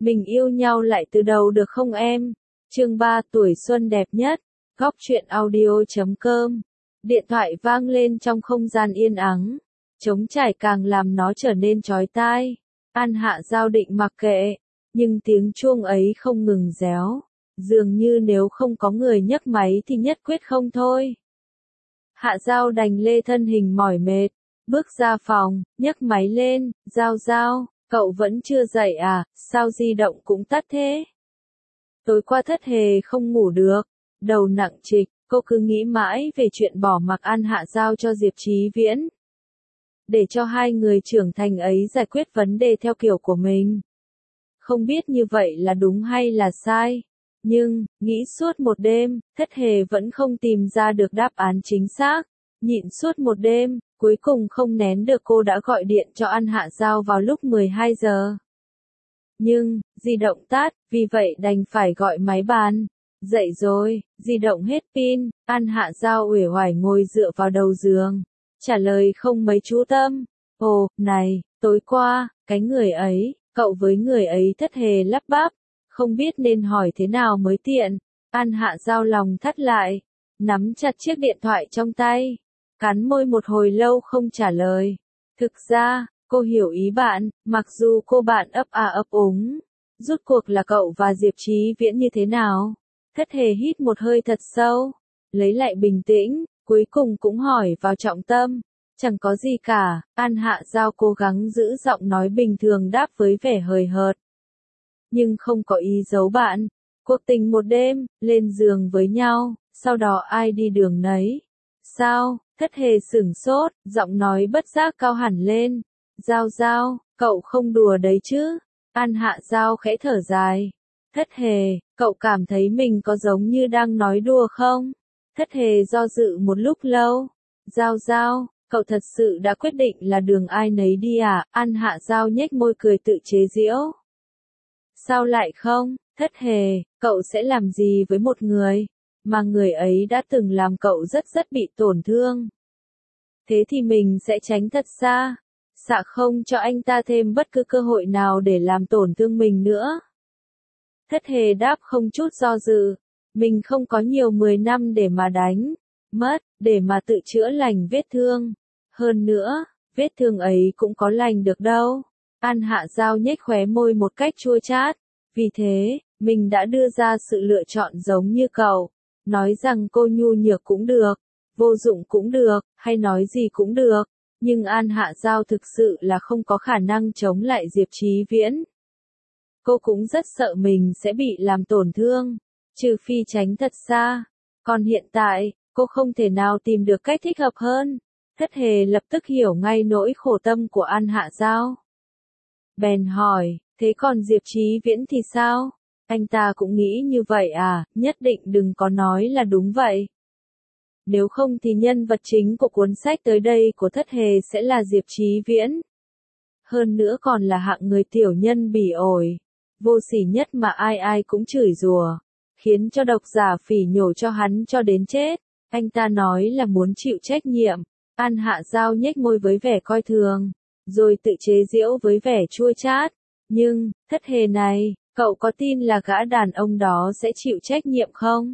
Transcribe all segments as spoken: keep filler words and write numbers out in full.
Mình yêu nhau lại từ đầu được không em? Chương ba tuổi xuân đẹp nhất. Góc truyện audio chấm com. Điện thoại vang lên trong không gian yên ắng. Trống trải càng làm nó trở nên chói tai. An Hạ Giao định mặc kệ. Nhưng tiếng chuông ấy không ngừng réo. Dường như nếu không có người nhấc máy thì nhất quyết không thôi. Hạ Giao đành lê thân hình mỏi mệt. Bước ra phòng, nhấc máy lên. Giao Giao, cậu vẫn chưa dậy à, sao di động cũng tắt thế? Tối qua Thất Hề không ngủ được, đầu nặng trịch, cô cứ nghĩ mãi về chuyện bỏ mặc An Hạ Giao cho Diệp Chí Viễn. Để cho hai người trưởng thành ấy giải quyết vấn đề theo kiểu của mình. Không biết như vậy là đúng hay là sai. Nhưng, nghĩ suốt một đêm, Thất Hề vẫn không tìm ra được đáp án chính xác. Nhịn suốt một đêm, cuối cùng không nén được cô đã gọi điện cho An Hạ Giao vào lúc mười hai giờ. Nhưng, di động tắt, vì vậy đành phải gọi máy bàn. Dậy rồi, di động hết pin, An Hạ Giao uể oải ngồi dựa vào đầu giường. Trả lời không mấy chú tâm. Ồ, này, tối qua, cái người ấy, cậu với người ấy Thất Hề lắp bắp. Không biết nên hỏi thế nào mới tiện. An Hạ Giao lòng thắt lại. Nắm chặt chiếc điện thoại trong tay. Cắn môi một hồi lâu không trả lời. Thực ra, cô hiểu ý bạn, mặc dù cô bạn ấp à ấp úng. Rốt cuộc là cậu và Diệp Chí Viễn như thế nào? Thất Hề hít một hơi thật sâu. Lấy lại bình tĩnh, cuối cùng cũng hỏi vào trọng tâm. Chẳng có gì cả, An Hạ Giao cố gắng giữ giọng nói bình thường đáp với vẻ hời hợt. Nhưng không có ý giấu bạn. Cuộc tình một đêm, lên giường với nhau, sau đó ai đi đường nấy. Sao? Thất Hề sửng sốt, giọng nói bất giác cao hẳn lên. Giao Giao, cậu không đùa đấy chứ? An Hạ Giao khẽ thở dài. Thất Hề, cậu cảm thấy mình có giống như đang nói đùa không? Thất Hề do dự một lúc lâu. Giao Giao, cậu thật sự đã quyết định là đường ai nấy đi à? An Hạ Giao nhếch môi cười tự chế giễu. Sao lại không? Thất Hề, cậu sẽ làm gì với một người mà người ấy đã từng làm cậu rất rất bị tổn thương? Thế thì mình sẽ tránh thật xa, xạ không cho anh ta thêm bất cứ cơ hội nào để làm tổn thương mình nữa. Thất Hề đáp không chút do dự. Mình không có nhiều mười năm để mà đánh mất, để mà tự chữa lành vết thương. Hơn nữa, vết thương ấy cũng có lành được đâu. An Hạ Giao nhếch khóe môi một cách chua chát. Vì thế, mình đã đưa ra sự lựa chọn giống như cậu. Nói rằng cô nhu nhược cũng được, vô dụng cũng được, hay nói gì cũng được. Nhưng An Hạ Giao thực sự là không có khả năng chống lại Diệp Chí Viễn. Cô cũng rất sợ mình sẽ bị làm tổn thương, trừ phi tránh thật xa. Còn hiện tại, cô không thể nào tìm được cách thích hợp hơn. Thất Hề lập tức hiểu ngay nỗi khổ tâm của An Hạ Giao. Bèn hỏi, thế còn Diệp Chí Viễn thì sao? Anh ta cũng nghĩ như vậy à? Nhất định đừng có nói là đúng vậy. Nếu không thì nhân vật chính của cuốn sách tới đây của Thất Hề sẽ là Diệp Chí Viễn. Hơn nữa còn là hạng người tiểu nhân bỉ ổi, vô sỉ nhất mà ai ai cũng chửi rủa, khiến cho độc giả phỉ nhổ cho hắn cho đến chết. Anh ta nói là muốn chịu trách nhiệm. An Hạ Giao nhếch môi với vẻ coi thường, rồi tự chế giễu với vẻ chua chát. Nhưng, Thất Hề này, cậu có tin là gã đàn ông đó sẽ chịu trách nhiệm không?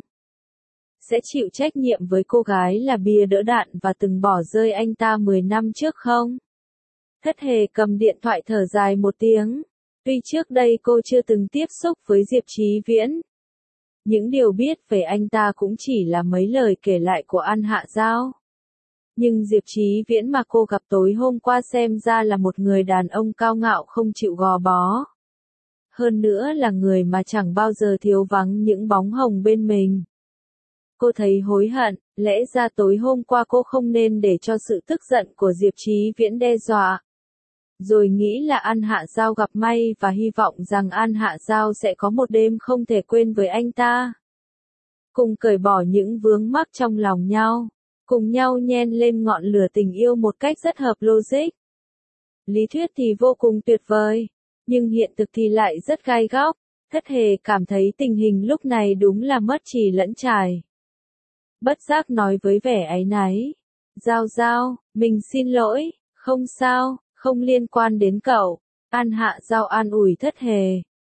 Sẽ chịu trách nhiệm với cô gái là bia đỡ đạn và từng bỏ rơi anh ta mười năm trước không? Thất Hề cầm điện thoại thở dài một tiếng. Tuy trước đây cô chưa từng tiếp xúc với Diệp Chí Viễn. Những điều biết về anh ta cũng chỉ là mấy lời kể lại của An Hạ Giao. Nhưng Diệp Chí Viễn mà cô gặp tối hôm qua xem ra là một người đàn ông cao ngạo không chịu gò bó. Hơn nữa là người mà chẳng bao giờ thiếu vắng những bóng hồng bên mình. Cô thấy hối hận, lẽ ra tối hôm qua cô không nên để cho sự tức giận của Diệp Chí Viễn đe dọa. Rồi nghĩ là An Hạ Giao gặp may và hy vọng rằng An Hạ Giao sẽ có một đêm không thể quên với anh ta. Cùng cởi bỏ những vướng mắc trong lòng nhau. Cùng nhau nhen lên ngọn lửa tình yêu một cách rất hợp logic. Lý thuyết thì vô cùng tuyệt vời, nhưng hiện thực thì lại rất gai góc. Thất Hề cảm thấy tình hình lúc này đúng là mất trì lẫn trải. Bất giác nói với vẻ áy náy. Giao Giao, mình xin lỗi, không sao, không liên quan đến cậu. An Hạ Giao an ủi Thất Hề.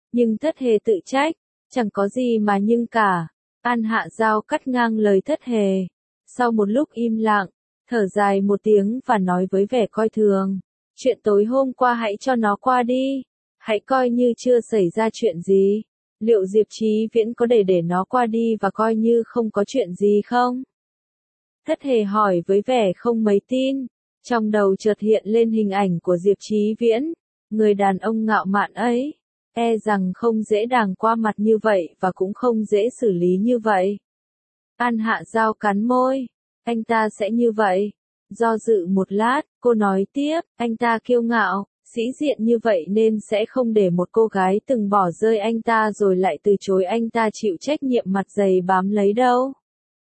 Nhưng Thất Hề tự trách, chẳng có gì mà nhưng cả. An Hạ Giao cắt ngang lời Thất Hề. Sau một lúc im lặng, thở dài một tiếng và nói với vẻ coi thường. Chuyện tối hôm qua hãy cho nó qua đi. Hãy coi như chưa xảy ra chuyện gì. Liệu Diệp Chí Viễn có để để nó qua đi và coi như không có chuyện gì không? Thất Hề hỏi với vẻ không mấy tin. Trong đầu chợt hiện lên hình ảnh của Diệp Chí Viễn, người đàn ông ngạo mạn ấy. E rằng không dễ dàng qua mặt như vậy và cũng không dễ xử lý như vậy. An Hạ Giao cắn môi. Anh ta sẽ như vậy. Do dự một lát, cô nói tiếp, anh ta kiêu ngạo, sĩ diện như vậy nên sẽ không để một cô gái từng bỏ rơi anh ta rồi lại từ chối anh ta chịu trách nhiệm mặt dày bám lấy đâu.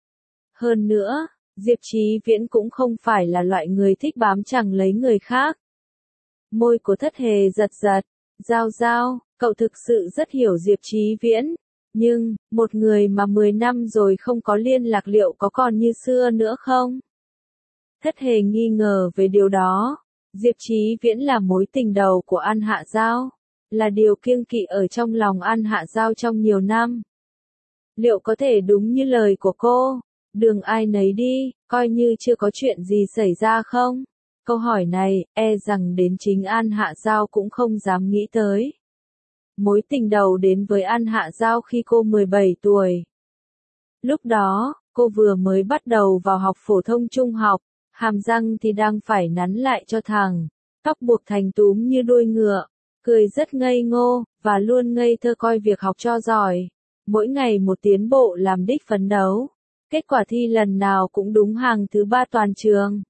Hơn nữa, Diệp Chí Viễn cũng không phải là loại người thích bám chẳng lấy người khác. Môi của Thất Hề giật giật. Giao Giao, cậu thực sự rất hiểu Diệp Chí Viễn. Nhưng, một người mà mười năm rồi không có liên lạc liệu có còn như xưa nữa không? Thất Hề nghi ngờ về điều đó. Diệp Chí Viễn là mối tình đầu của An Hạ Giao. Là điều kiêng kỵ ở trong lòng An Hạ Giao trong nhiều năm. Liệu có thể đúng như lời của cô? Đường ai nấy đi, coi như chưa có chuyện gì xảy ra không? Câu hỏi này, e rằng đến chính An Hạ Giao cũng không dám nghĩ tới. Mối tình đầu đến với An Hạ Giao khi cô mười bảy tuổi. Lúc đó, cô vừa mới bắt đầu vào học phổ thông trung học, hàm răng thì đang phải nắn lại cho thẳng, tóc buộc thành túm như đuôi ngựa, cười rất ngây ngô, và luôn ngây thơ coi việc học cho giỏi. Mỗi ngày một tiến bộ làm đích phấn đấu. Kết quả thi lần nào cũng đúng hàng thứ ba toàn trường.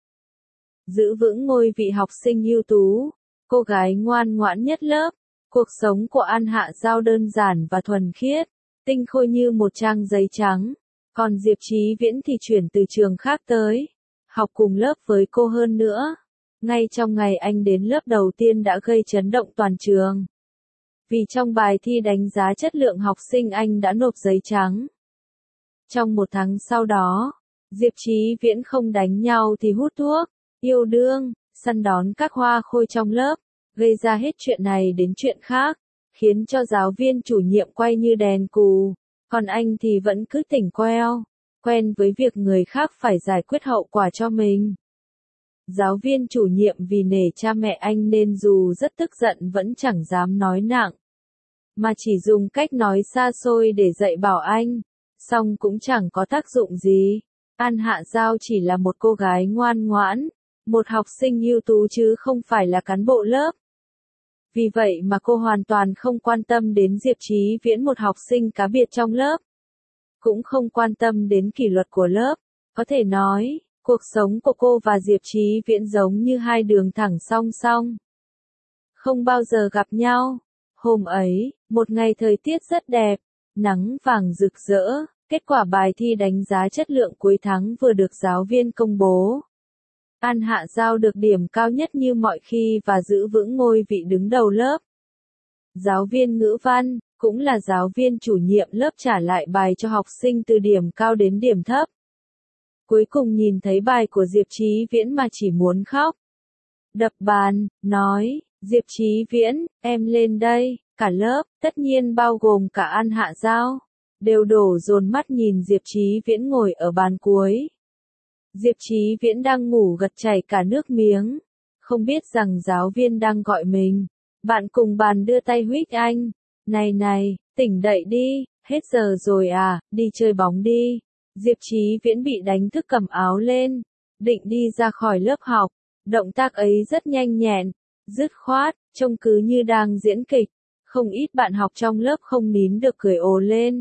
Giữ vững ngôi vị học sinh ưu tú, cô gái ngoan ngoãn nhất lớp. Cuộc sống của An Hạ Giao đơn giản và thuần khiết, tinh khôi như một trang giấy trắng. Còn Diệp Chí Viễn thì chuyển từ trường khác tới, học cùng lớp với cô hơn nữa. Ngay trong ngày anh đến lớp đầu tiên đã gây chấn động toàn trường. Vì trong bài thi đánh giá chất lượng học sinh anh đã nộp giấy trắng. Trong một tháng sau đó, Diệp Chí Viễn không đánh nhau thì hút thuốc, yêu đương, săn đón các hoa khôi trong lớp, gây ra hết chuyện này đến chuyện khác, khiến cho giáo viên chủ nhiệm quay như đèn cù, còn anh thì vẫn cứ tỉnh queo, quen với việc người khác phải giải quyết hậu quả cho mình. Giáo viên chủ nhiệm vì nể cha mẹ anh nên dù rất tức giận vẫn chẳng dám nói nặng, mà chỉ dùng cách nói xa xôi để dạy bảo anh, song cũng chẳng có tác dụng gì. An Hạ Giao chỉ là một cô gái ngoan ngoãn, một học sinh ưu tú chứ không phải là cán bộ lớp. Vì vậy mà cô hoàn toàn không quan tâm đến Diệp Chí Viễn, một học sinh cá biệt trong lớp. Cũng không quan tâm đến kỷ luật của lớp. Có thể nói, cuộc sống của cô và Diệp Chí Viễn giống như hai đường thẳng song song. Không bao giờ gặp nhau. Hôm ấy, một ngày thời tiết rất đẹp, nắng vàng rực rỡ, kết quả bài thi đánh giá chất lượng cuối tháng vừa được giáo viên công bố. An Hạ Giao được điểm cao nhất như mọi khi và giữ vững ngôi vị đứng đầu lớp. Giáo viên ngữ văn, cũng là giáo viên chủ nhiệm lớp trả lại bài cho học sinh từ điểm cao đến điểm thấp. Cuối cùng nhìn thấy bài của Diệp Chí Viễn mà chỉ muốn khóc. Đập bàn, nói, Diệp Chí Viễn, em lên đây. Cả lớp, tất nhiên bao gồm cả An Hạ Giao, đều đổ dồn mắt nhìn Diệp Chí Viễn ngồi ở bàn cuối. Diệp Chí Viễn đang ngủ gật chảy cả nước miếng, không biết rằng giáo viên đang gọi mình. Bạn cùng bàn đưa tay huých anh. Này này, tỉnh dậy đi, hết giờ rồi à, đi chơi bóng đi. Diệp Chí Viễn bị đánh thức cầm áo lên, định đi ra khỏi lớp học. Động tác ấy rất nhanh nhẹn, dứt khoát, trông cứ như đang diễn kịch. Không ít bạn học trong lớp không nín được cười ồ lên.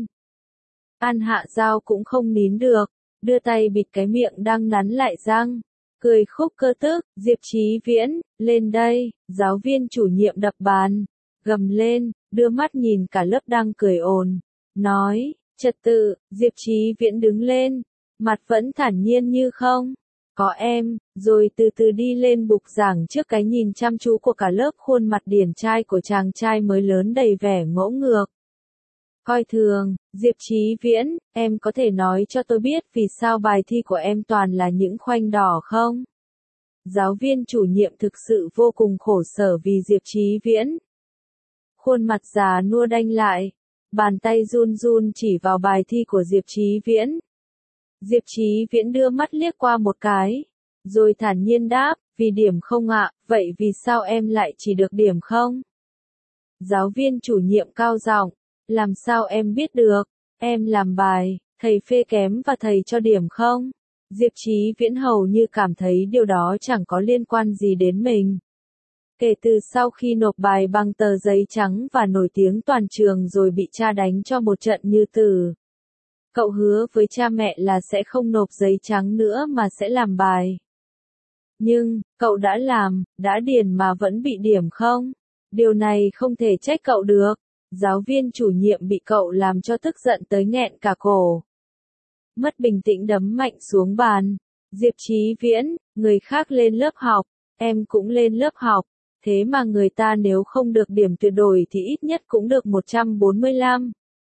An Hạ Giao cũng không nín được, đưa tay bịt cái miệng đang nắn lại răng, cười khúc cơ tức. Diệp Chí Viễn, lên đây. Giáo viên chủ nhiệm đập bàn, gầm lên, đưa mắt nhìn cả lớp đang cười ồn, nói, trật tự. Diệp Chí Viễn đứng lên, mặt vẫn thản nhiên như không có em, rồi từ từ đi lên bục giảng trước cái nhìn chăm chú của cả lớp. Khuôn mặt điển trai của chàng trai mới lớn đầy vẻ ngỗ ngược, coi thường. Diệp Chí Viễn, em có thể nói cho tôi biết vì sao bài thi của em toàn là những khoanh đỏ không? Giáo viên chủ nhiệm thực sự vô cùng khổ sở vì Diệp Chí Viễn. Khuôn mặt già nua đanh lại, bàn tay run run chỉ vào bài thi của Diệp Chí Viễn. Diệp Chí Viễn đưa mắt liếc qua một cái, rồi thản nhiên đáp, vì điểm không ạ, vậy vì sao em lại chỉ được điểm không? Giáo viên chủ nhiệm cao giọng, làm sao em biết được, em làm bài, thầy phê kém và thầy cho điểm không? Diệp Chí Viễn hầu như cảm thấy điều đó chẳng có liên quan gì đến mình. Kể từ sau khi nộp bài bằng tờ giấy trắng và nổi tiếng toàn trường rồi bị cha đánh cho một trận như tử, cậu hứa với cha mẹ là sẽ không nộp giấy trắng nữa mà sẽ làm bài. Nhưng, cậu đã làm, đã điền mà vẫn bị điểm không? Điều này không thể trách cậu được. Giáo viên chủ nhiệm bị cậu làm cho tức giận tới nghẹn cả cổ. Mất bình tĩnh đấm mạnh xuống bàn. Diệp Chí Viễn, người khác lên lớp học, em cũng lên lớp học. Thế mà người ta nếu không được điểm tuyệt đối thì ít nhất cũng được một trăm bốn mươi lăm.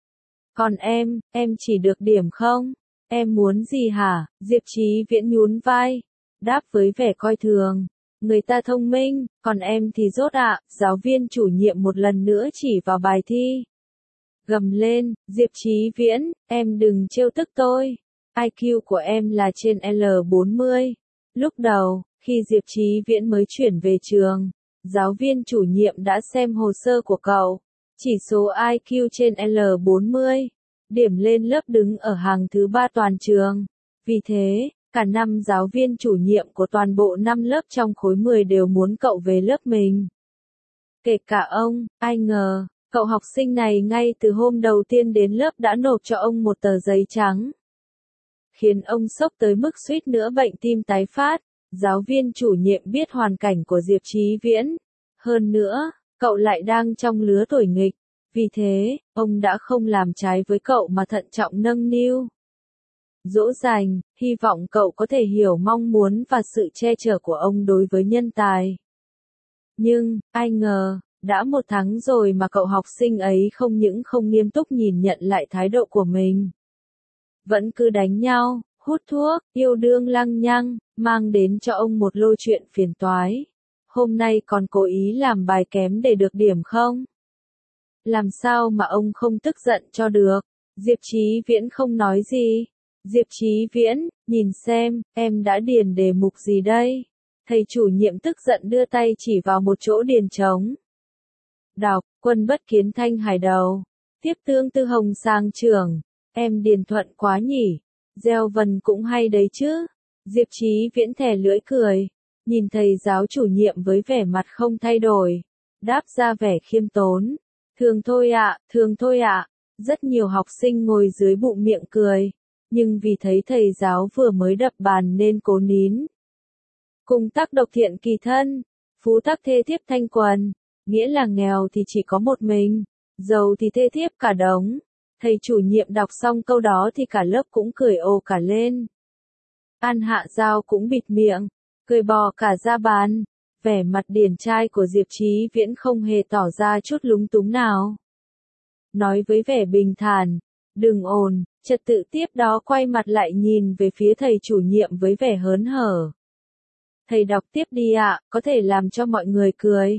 Còn em, em chỉ được điểm không? Em muốn gì hả? Diệp Chí Viễn nhún vai, đáp với vẻ coi thường. Người ta thông minh, còn em thì dốt ạ. Giáo viên chủ nhiệm một lần nữa chỉ vào bài thi. Gầm lên, Diệp Chí Viễn, em đừng trêu tức tôi. i kiu của em là trên L bốn mươi. Lúc đầu, khi Diệp Chí Viễn mới chuyển về trường, giáo viên chủ nhiệm đã xem hồ sơ của cậu. Chỉ số i kiu trên L bốn mươi. Điểm lên lớp đứng ở hàng thứ ba toàn trường. Vì thế, cả năm giáo viên chủ nhiệm của toàn bộ năm lớp trong khối mười đều muốn cậu về lớp mình. Kể cả ông, ai ngờ, cậu học sinh này ngay từ hôm đầu tiên đến lớp đã nộp cho ông một tờ giấy trắng. Khiến ông sốc tới mức suýt nữa bệnh tim tái phát. Giáo viên chủ nhiệm biết hoàn cảnh của Diệp Chí Viễn. Hơn nữa, cậu lại đang trong lứa tuổi nghịch. Vì thế, ông đã không làm trái với cậu mà thận trọng nâng niu. Dỗ dành, hy vọng cậu có thể hiểu mong muốn và sự che chở của ông đối với nhân tài. Nhưng, ai ngờ, đã một tháng rồi mà cậu học sinh ấy không những không nghiêm túc nhìn nhận lại thái độ của mình. Vẫn cứ đánh nhau, hút thuốc, yêu đương lăng nhăng, mang đến cho ông một lô chuyện phiền toái. Hôm nay còn cố ý làm bài kém để được điểm không? Làm sao mà ông không tức giận cho được? Diệp Chí Viễn không nói gì. Diệp Chí Viễn, nhìn xem, em đã điền đề mục gì đây? Thầy chủ nhiệm tức giận đưa tay chỉ vào một chỗ điền trống. Đọc, Quân Bất Kiến Thanh Hải Đầu. Tiếp Tương Tư Hồng Sang Trưởng. Em điền thuận quá nhỉ? Gieo vần cũng hay đấy chứ? Diệp Chí Viễn thè lưỡi cười. Nhìn thầy giáo chủ nhiệm với vẻ mặt không thay đổi. Đáp ra vẻ khiêm tốn. Thường thôi ạ, thường thôi ạ. Rất nhiều học sinh ngồi dưới bụng miệng cười. Nhưng vì thấy thầy giáo vừa mới đập bàn nên cố nín. Cùng tắc độc thiện kỳ thân, phú tắc thê thiếp thanh quần, nghĩa là nghèo thì chỉ có một mình, giàu thì thê thiếp cả đống. Thầy chủ nhiệm đọc xong câu đó thì cả lớp cũng cười ồ cả lên. An Hạ Giao cũng bịt miệng, cười bò cả ra bàn. Vẻ mặt điển trai của Diệp Chí Viễn không hề tỏ ra chút lúng túng nào. Nói với vẻ bình thản, đừng ồn, trật tự tiếp đó quay mặt lại nhìn về phía thầy chủ nhiệm với vẻ hớn hở. Thầy đọc tiếp đi ạ, có thể làm cho mọi người cười.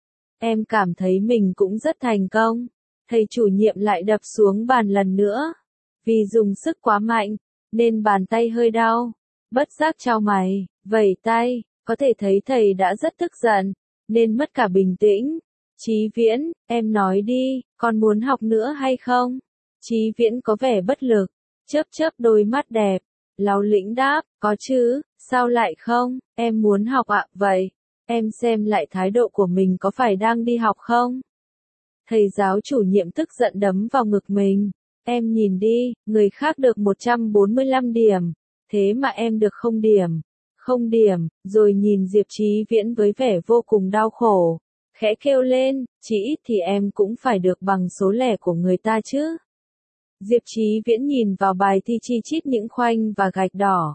Em cảm thấy mình cũng rất thành công. Thầy chủ nhiệm lại đập xuống bàn lần nữa. Vì dùng sức quá mạnh, nên bàn tay hơi đau. Bất giác chau mày, vẩy tay, có thể thấy thầy đã rất tức giận, nên mất cả bình tĩnh. Chí Viễn, em nói đi, con muốn học nữa hay không? Chí Viễn có vẻ bất lực, chớp chớp đôi mắt đẹp, láu lĩnh đáp, có chứ, sao lại không, em muốn học ạ, vậy, em xem lại thái độ của mình có phải đang đi học không? Thầy giáo chủ nhiệm tức giận đấm vào ngực mình, em nhìn đi, người khác được một trăm bốn mươi lăm điểm, thế mà em được không điểm, không điểm, rồi nhìn Diệp Chí Viễn với vẻ vô cùng đau khổ, khẽ kêu lên, chỉ ít thì em cũng phải được bằng số lẻ của người ta chứ. Diệp Chí Viễn nhìn vào bài thi chi chít những khoanh và gạch đỏ.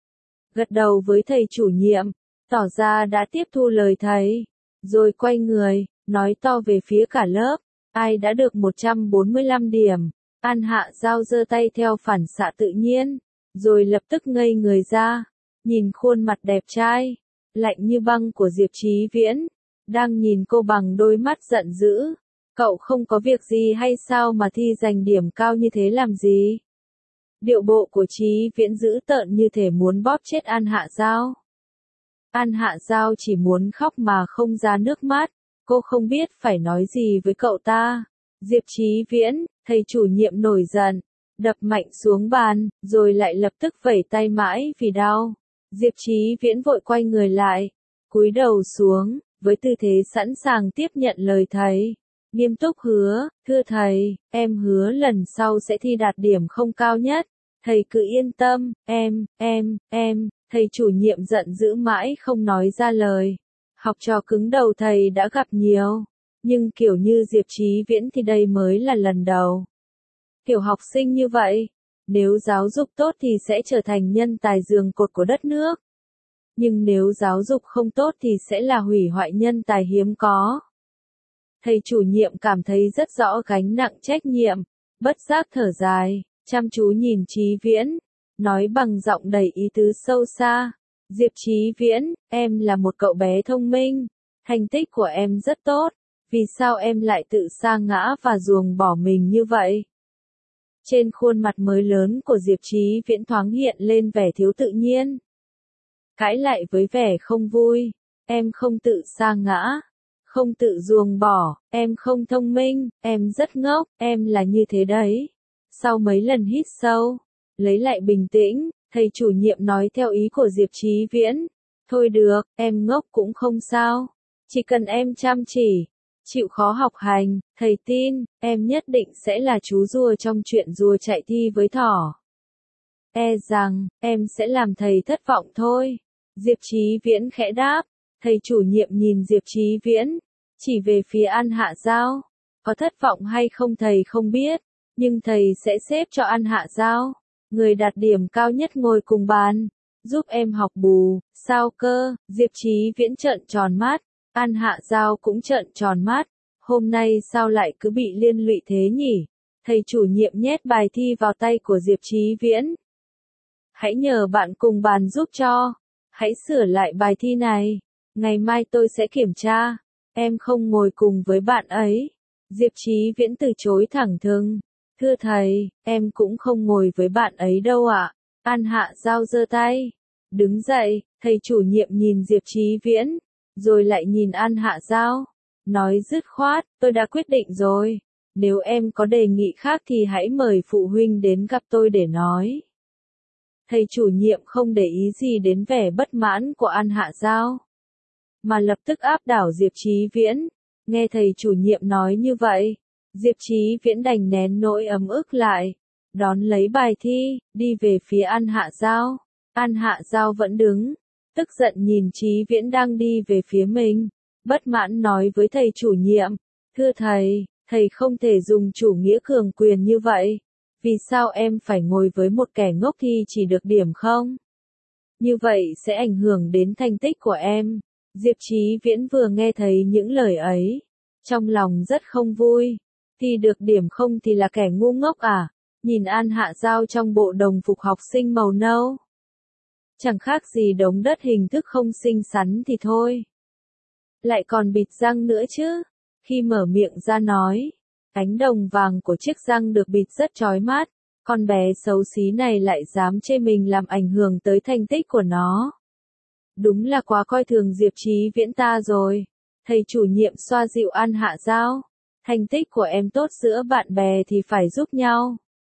Gật đầu với thầy chủ nhiệm, tỏ ra đã tiếp thu lời thầy, rồi quay người, nói to về phía cả lớp, ai đã được một trăm bốn mươi lăm điểm. An Hạ Giao giơ tay theo phản xạ tự nhiên, rồi lập tức ngây người ra, nhìn khuôn mặt đẹp trai, lạnh như băng của Diệp Chí Viễn, đang nhìn cô bằng đôi mắt giận dữ. Cậu không có việc gì hay sao mà thi giành điểm cao như thế làm gì? Điệu bộ của Chí Viễn dữ tợn như thể muốn bóp chết An Hạ Giao. An Hạ Giao chỉ muốn khóc mà không ra nước mắt, cô không biết phải nói gì với cậu ta. Diệp Chí Viễn, thầy chủ nhiệm nổi giận, đập mạnh xuống bàn, rồi lại lập tức vẩy tay mãi vì đau. Diệp Chí Viễn vội quay người lại, cúi đầu xuống, với tư thế sẵn sàng tiếp nhận lời thầy. Nghiêm túc hứa, thưa thầy, em hứa lần sau sẽ thi đạt điểm không cao nhất. Thầy cứ yên tâm, em, em, em, thầy chủ nhiệm giận dữ mãi không nói ra lời. Học trò cứng đầu thầy đã gặp nhiều, nhưng kiểu như Diệp Chí Viễn thì đây mới là lần đầu. Kiểu học sinh như vậy, nếu giáo dục tốt thì sẽ trở thành nhân tài giường cột của đất nước. Nhưng nếu giáo dục không tốt thì sẽ là hủy hoại nhân tài hiếm có. Thầy chủ nhiệm cảm thấy rất rõ gánh nặng trách nhiệm, bất giác thở dài, chăm chú nhìn Chí Viễn, nói bằng giọng đầy ý tứ sâu xa. Diệp Chí Viễn, em là một cậu bé thông minh, thành tích của em rất tốt, vì sao em lại tự sa ngã và ruồng bỏ mình như vậy? Trên khuôn mặt mới lớn của Diệp Chí Viễn thoáng hiện lên vẻ thiếu tự nhiên. Cãi lại với vẻ không vui, em không tự sa ngã, không tự ruồng bỏ, em không thông minh, em rất ngốc, em là như thế đấy. Sau mấy lần hít sâu, lấy lại bình tĩnh, thầy chủ nhiệm nói theo ý của Diệp Chí Viễn. Thôi được, em ngốc cũng không sao. Chỉ cần em chăm chỉ, chịu khó học hành, thầy tin, em nhất định sẽ là chú rùa trong chuyện rùa chạy thi với thỏ. E rằng, em sẽ làm thầy thất vọng thôi. Diệp Chí Viễn khẽ đáp, thầy chủ nhiệm nhìn Diệp Chí Viễn, chỉ về phía An Hạ Giao. Có thất vọng hay không thầy không biết, nhưng thầy sẽ xếp cho An Hạ Giao, người đạt điểm cao nhất ngồi cùng bàn, giúp em học bù. Sao cơ? Diệp Chí Viễn trợn tròn mắt, An Hạ Giao cũng trợn tròn mắt, hôm nay sao lại cứ bị liên lụy thế nhỉ? Thầy chủ nhiệm nhét bài thi vào tay của Diệp Chí Viễn. Hãy nhờ bạn cùng bàn giúp cho, hãy sửa lại bài thi này, ngày mai tôi sẽ kiểm tra, em không ngồi cùng với bạn ấy. Diệp Chí Viễn từ chối thẳng thừng, thưa thầy, em cũng không ngồi với bạn ấy đâu ạ. An Hạ Giao giơ tay, đứng dậy, thầy chủ nhiệm nhìn Diệp Chí Viễn, rồi lại nhìn An Hạ Giao, nói dứt khoát, tôi đã quyết định rồi, nếu em có đề nghị khác thì hãy mời phụ huynh đến gặp tôi để nói. Thầy chủ nhiệm không để ý gì đến vẻ bất mãn của An Hạ Giao, mà lập tức áp đảo Diệp Chí Viễn. Nghe thầy chủ nhiệm nói như vậy, Diệp Chí Viễn đành nén nỗi ấm ức lại, đón lấy bài thi, đi về phía An Hạ Giao. An Hạ Giao vẫn đứng, tức giận nhìn Chí Viễn đang đi về phía mình, bất mãn nói với thầy chủ nhiệm, thưa thầy, thầy không thể dùng chủ nghĩa cường quyền như vậy. Vì sao em phải ngồi với một kẻ ngốc thì chỉ được điểm không? Như vậy sẽ ảnh hưởng đến thành tích của em. Diệp Chí Viễn vừa nghe thấy những lời ấy, trong lòng rất không vui. Thì được điểm không thì là kẻ ngu ngốc à? Nhìn An Hạ Giao trong bộ đồng phục học sinh màu nâu, chẳng khác gì đống đất hình thức không xinh xắn thì thôi. Lại còn bịt răng nữa chứ. Khi mở miệng ra nói, ánh đồng vàng của chiếc răng được bịt rất chói mắt, con bé xấu xí này lại dám chê mình làm ảnh hưởng tới thành tích của nó. Đúng là quá coi thường Diệp Chí Viễn ta rồi. Thầy chủ nhiệm xoa dịu An Hạ Giao, thành tích của em tốt giữa bạn bè thì phải giúp nhau.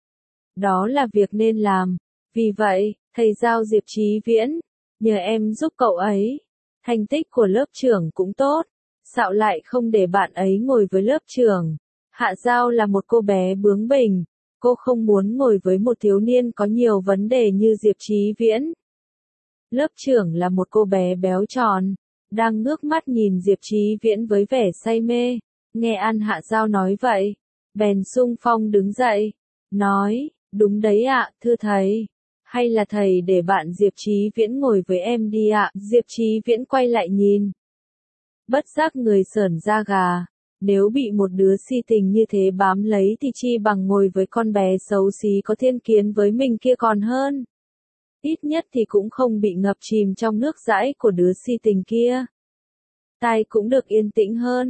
Đó là việc nên làm. Vì vậy, thầy giao Diệp Chí Viễn, nhờ em giúp cậu ấy. Thành tích của lớp trưởng cũng tốt, sao lại không để bạn ấy ngồi với lớp trưởng? Hạ Giao là một cô bé bướng bỉnh, cô không muốn ngồi với một thiếu niên có nhiều vấn đề như Diệp Chí Viễn. Lớp trưởng là một cô bé béo tròn, đang ngước mắt nhìn Diệp Chí Viễn với vẻ say mê. Nghe An Hạ Giao nói vậy, bèn xung phong đứng dậy, nói, đúng đấy ạ, thưa thầy. Hay là thầy để bạn Diệp Chí Viễn ngồi với em đi ạ. Diệp Chí Viễn quay lại nhìn, bất giác người sởn da gà. Nếu bị một đứa si tình như thế bám lấy thì chi bằng ngồi với con bé xấu xí có thiên kiến với mình kia còn hơn. Ít nhất thì cũng không bị ngập chìm trong nước dãi của đứa si tình kia. Tai cũng được yên tĩnh hơn.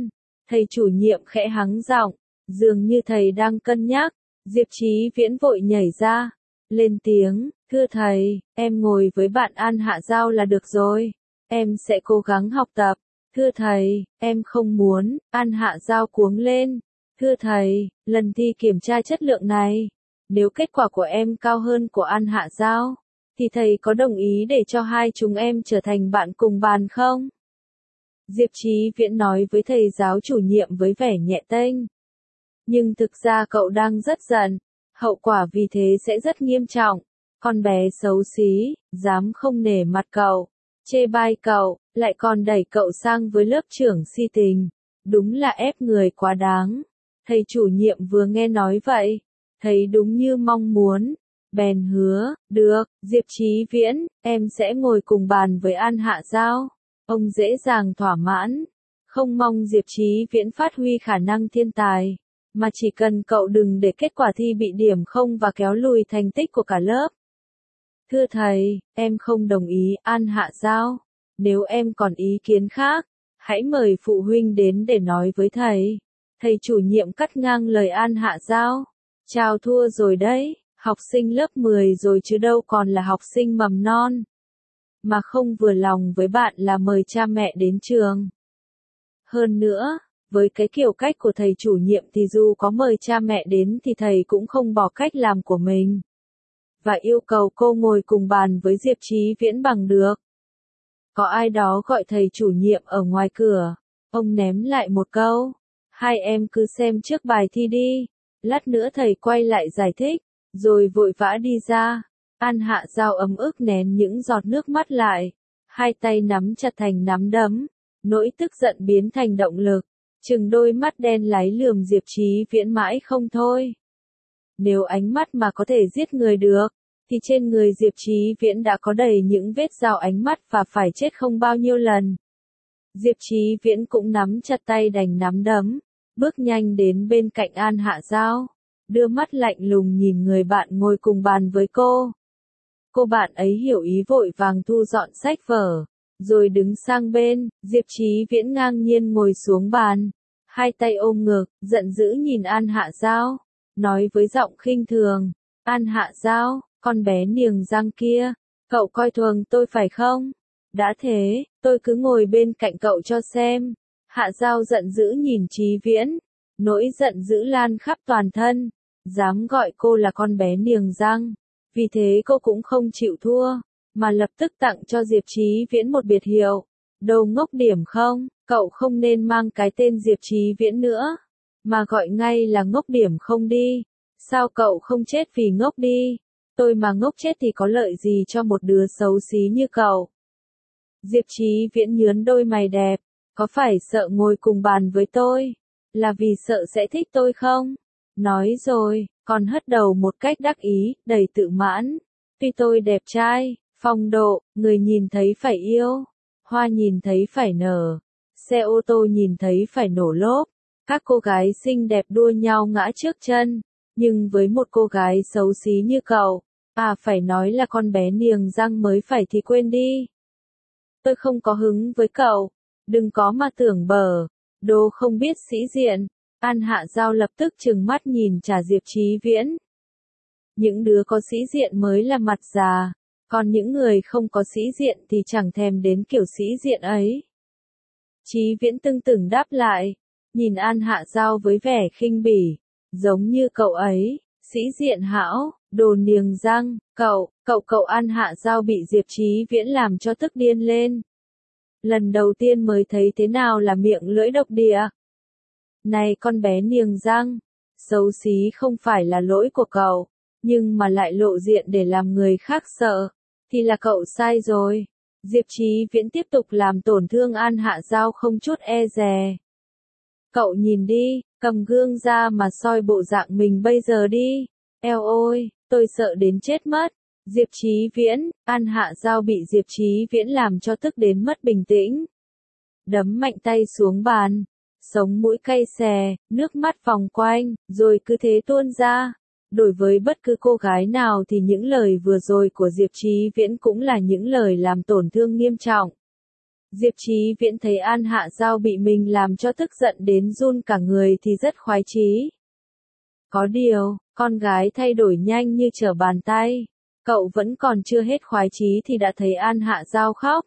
Thầy chủ nhiệm khẽ hắng giọng, dường như thầy đang cân nhắc. Diệp Chí Viễn vội nhảy ra, lên tiếng, thưa thầy, em ngồi với bạn An Hạ Giao là được rồi. Em sẽ cố gắng học tập. Thưa thầy, em không muốn. An Hạ Giao cuống lên. Thưa thầy, lần thi kiểm tra chất lượng này, nếu kết quả của em cao hơn của An Hạ Giao, thì thầy có đồng ý để cho hai chúng em trở thành bạn cùng bàn không? Diệp Chí Viễn nói với thầy giáo chủ nhiệm với vẻ nhẹ tênh. Nhưng thực ra cậu đang rất giận, hậu quả vì thế sẽ rất nghiêm trọng. Con bé xấu xí, dám không nể mặt cậu, chê bai cậu, lại còn đẩy cậu sang với lớp trưởng si tình. Đúng là ép người quá đáng. Thầy chủ nhiệm vừa nghe nói vậy, thấy đúng như mong muốn, bèn hứa, được, Diệp Chí Viễn, em sẽ ngồi cùng bàn với An Hạ Giao. Ông dễ dàng thỏa mãn, không mong Diệp Chí Viễn phát huy khả năng thiên tài, mà chỉ cần cậu đừng để kết quả thi bị điểm không và kéo lùi thành tích của cả lớp. Thưa thầy, em không đồng ý. An Hạ Giao, nếu em còn ý kiến khác, hãy mời phụ huynh đến để nói với thầy. Thầy chủ nhiệm cắt ngang lời An Hạ Giao. Chào thua rồi đấy, học sinh lớp mười rồi chứ đâu còn là học sinh mầm non. Mà không vừa lòng với bạn là mời cha mẹ đến trường. Hơn nữa, với cái kiểu cách của thầy chủ nhiệm thì dù có mời cha mẹ đến thì thầy cũng không bỏ cách làm của mình. Và yêu cầu cô ngồi cùng bàn với Diệp Chí Viễn bằng được. Có ai đó gọi thầy chủ nhiệm ở ngoài cửa. Ông ném lại một câu. Hai em cứ xem trước bài thi đi. Lát nữa thầy quay lại giải thích. Rồi vội vã đi ra. An Hạ Giao ấm ức nén những giọt nước mắt lại. Hai tay nắm chặt thành nắm đấm. Nỗi tức giận biến thành động lực. Chừng đôi mắt đen láy lườm Diệp Chí Viễn mãi không thôi. Nếu ánh mắt mà có thể giết người được, thì trên người Diệp Chí Viễn đã có đầy những vết dao ánh mắt và phải chết không bao nhiêu lần. Diệp Chí Viễn cũng nắm chặt tay đành nắm đấm, bước nhanh đến bên cạnh An Hạ Giao, đưa mắt lạnh lùng nhìn người bạn ngồi cùng bàn với cô. Cô bạn ấy hiểu ý vội vàng thu dọn sách vở, rồi đứng sang bên. Diệp Chí Viễn ngang nhiên ngồi xuống bàn, hai tay ôm ngực, giận dữ nhìn An Hạ Giao, nói với giọng khinh thường, An Hạ Giao, con bé niềng răng kia, cậu coi thường tôi phải không? Đã thế, tôi cứ ngồi bên cạnh cậu cho xem. Hạ Giao giận dữ nhìn Chí Viễn, nỗi giận dữ lan khắp toàn thân, dám gọi cô là con bé niềng răng. Vì thế cô cũng không chịu thua, mà lập tức tặng cho Diệp Chí Viễn một biệt hiệu. Đồ ngốc điểm không, cậu không nên mang cái tên Diệp Chí Viễn nữa, mà gọi ngay là ngốc điểm không đi. Sao cậu không chết vì ngốc đi? Tôi mà ngốc chết thì có lợi gì cho một đứa xấu xí như cậu? Diệp Chí Viễn nhướng đôi mày đẹp, có phải sợ ngồi cùng bàn với tôi, là vì sợ sẽ thích tôi không? Nói rồi, còn hất đầu một cách đắc ý, đầy tự mãn. Tuy tôi đẹp trai, phong độ, người nhìn thấy phải yêu, hoa nhìn thấy phải nở, xe ô tô nhìn thấy phải nổ lốp, các cô gái xinh đẹp đua nhau ngã trước chân, nhưng với một cô gái xấu xí như cậu, à phải nói là con bé niềng răng mới phải thì quên đi. Tôi không có hứng với cậu, đừng có mà tưởng bở, đồ không biết sĩ diện. An Hạ Giao lập tức trừng mắt nhìn trả Diệp Chí Viễn. Những đứa có sĩ diện mới là mặt già, còn những người không có sĩ diện thì chẳng thèm đến kiểu sĩ diện ấy. Chí Viễn tưng tửng đáp lại, nhìn An Hạ Giao với vẻ khinh bỉ, giống như cậu ấy, sĩ diện hão, đồ niềng răng, cậu, cậu cậu An Hạ Giao bị Diệp Chí Viễn làm cho tức điên lên. Lần đầu tiên mới thấy thế nào là miệng lưỡi độc địa. Này con bé niềng răng, xấu xí không phải là lỗi của cậu, nhưng mà lại lộ diện để làm người khác sợ, thì là cậu sai rồi. Diệp Chí Viễn tiếp tục làm tổn thương An Hạ Giao không chút e dè. Cậu nhìn đi, cầm gương ra mà soi bộ dạng mình bây giờ đi. Eo ôi, tôi sợ đến chết mất. Diệp Chí Viễn, An Hạ Giao bị Diệp Chí Viễn làm cho tức đến mất bình tĩnh. Đấm mạnh tay xuống bàn, sống mũi cay xè, nước mắt vòng quanh, rồi cứ thế tuôn ra. Đối với bất cứ cô gái nào thì những lời vừa rồi của Diệp Chí Viễn cũng là những lời làm tổn thương nghiêm trọng. Diệp Chí Viễn thấy An Hạ Giao bị mình làm cho tức giận đến run cả người thì rất khoái chí. Có điều, con gái thay đổi nhanh như trở bàn tay. Cậu vẫn còn chưa hết khoái chí thì đã thấy An Hạ Giao khóc.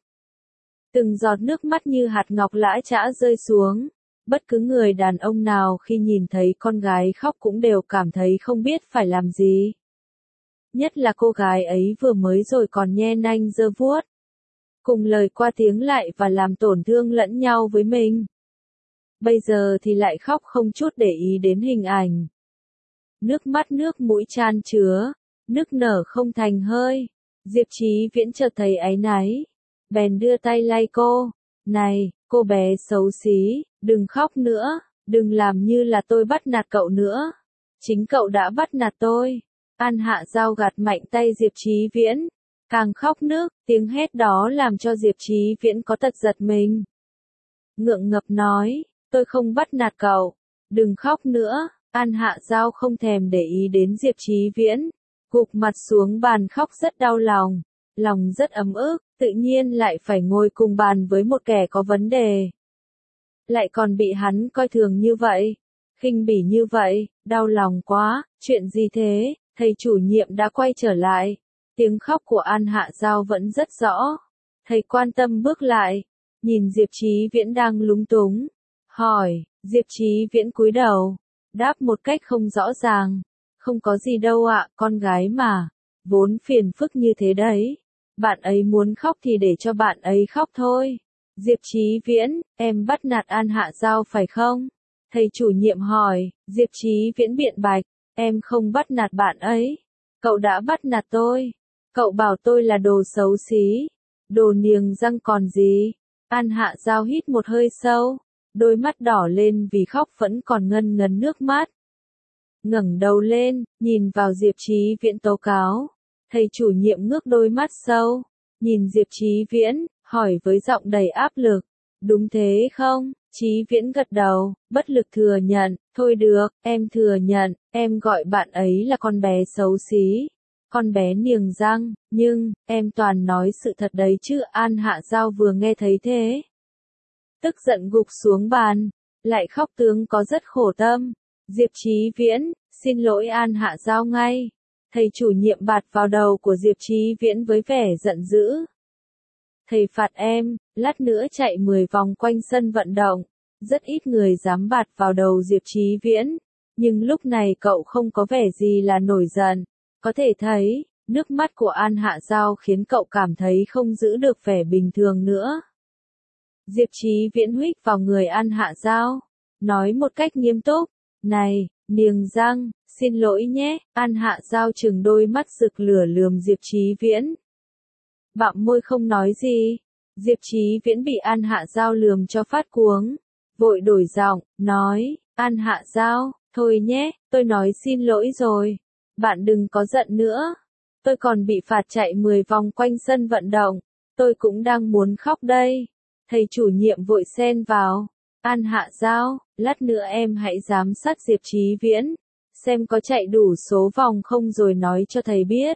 Từng giọt nước mắt như hạt ngọc lã chã rơi xuống. Bất cứ người đàn ông nào khi nhìn thấy con gái khóc cũng đều cảm thấy không biết phải làm gì. Nhất là cô gái ấy vừa mới rồi còn nhe nanh giơ vuốt. Cùng lời qua tiếng lại và làm tổn thương lẫn nhau với mình. Bây giờ thì lại khóc không chút để ý đến hình ảnh. Nước mắt nước mũi chan chứa, nức nở không thành hơi. Diệp Chí Viễn chợt thấy áy náy. Bèn đưa tay lay cô. Này, cô bé xấu xí, đừng khóc nữa, đừng làm như là tôi bắt nạt cậu nữa. Chính cậu đã bắt nạt tôi. An Hạ Giao gạt mạnh tay Diệp Chí Viễn. Càng khóc nức, tiếng hét đó làm cho Diệp Chí Viễn có tật giật mình. Ngượng ngập nói, tôi không bắt nạt cậu, đừng khóc nữa. An Hạ Giao không thèm để ý đến Diệp Chí Viễn, gục mặt xuống bàn khóc rất đau lòng, lòng rất ấm ức, tự nhiên lại phải ngồi cùng bàn với một kẻ có vấn đề. Lại còn bị hắn coi thường như vậy, khinh bỉ như vậy, đau lòng quá, chuyện gì thế, thầy chủ nhiệm đã quay trở lại. Tiếng khóc của An Hạ Giao vẫn rất rõ. Thầy quan tâm bước lại, nhìn Diệp Chí Viễn đang lúng túng, hỏi. Diệp Chí Viễn cúi đầu, đáp một cách không rõ ràng. Không có gì đâu ạ, con gái mà, vốn phiền phức như thế đấy. Bạn ấy muốn khóc thì để cho bạn ấy khóc thôi. Diệp Chí Viễn, em bắt nạt An Hạ Giao phải không? Thầy chủ nhiệm hỏi. Diệp Chí Viễn biện bạch, em không bắt nạt bạn ấy. Cậu đã bắt nạt tôi. Cậu bảo tôi là đồ xấu xí, đồ niềng răng còn gì. An Hạ Giao hít một hơi sâu, đôi mắt đỏ lên vì khóc vẫn còn ngân ngấn nước mắt. Ngẩng đầu lên, nhìn vào Diệp Chí Viễn tố cáo. Thầy chủ nhiệm ngước đôi mắt sâu, nhìn Diệp Chí Viễn, hỏi với giọng đầy áp lực. Đúng thế không? Chí Viễn gật đầu, bất lực thừa nhận. Thôi được, em thừa nhận, em gọi bạn ấy là con bé xấu xí. Con bé niềng răng, nhưng, em toàn nói sự thật đấy chứ. An Hạ Giao vừa nghe thấy thế, tức giận gục xuống bàn, lại khóc tướng có rất khổ tâm. Diệp Chí Viễn, xin lỗi An Hạ Giao ngay. Thầy chủ nhiệm bạt vào đầu của Diệp Chí Viễn với vẻ giận dữ. Thầy phạt em, lát nữa chạy mười vòng quanh sân vận động. Rất ít người dám bạt vào đầu Diệp Chí Viễn, nhưng lúc này cậu không có vẻ gì là nổi giận. Có thể thấy, nước mắt của An Hạ Giao khiến cậu cảm thấy không giữ được vẻ bình thường nữa. Diệp Chí Viễn huých vào người An Hạ Giao, nói một cách nghiêm túc, này, niềng răng, xin lỗi nhé. An Hạ Giao trừng đôi mắt rực lửa lườm Diệp Chí Viễn. Bặm môi không nói gì. Diệp Chí Viễn bị An Hạ Giao lườm cho phát cuống, vội đổi giọng, nói, An Hạ Giao, thôi nhé, tôi nói xin lỗi rồi. Bạn đừng có giận nữa. Tôi còn bị phạt chạy mười vòng quanh sân vận động. Tôi cũng đang muốn khóc đây. Thầy chủ nhiệm vội xen vào. An Hạ Giao, lát nữa em hãy giám sát Diệp Chí Viễn. Xem có chạy đủ số vòng không rồi nói cho thầy biết.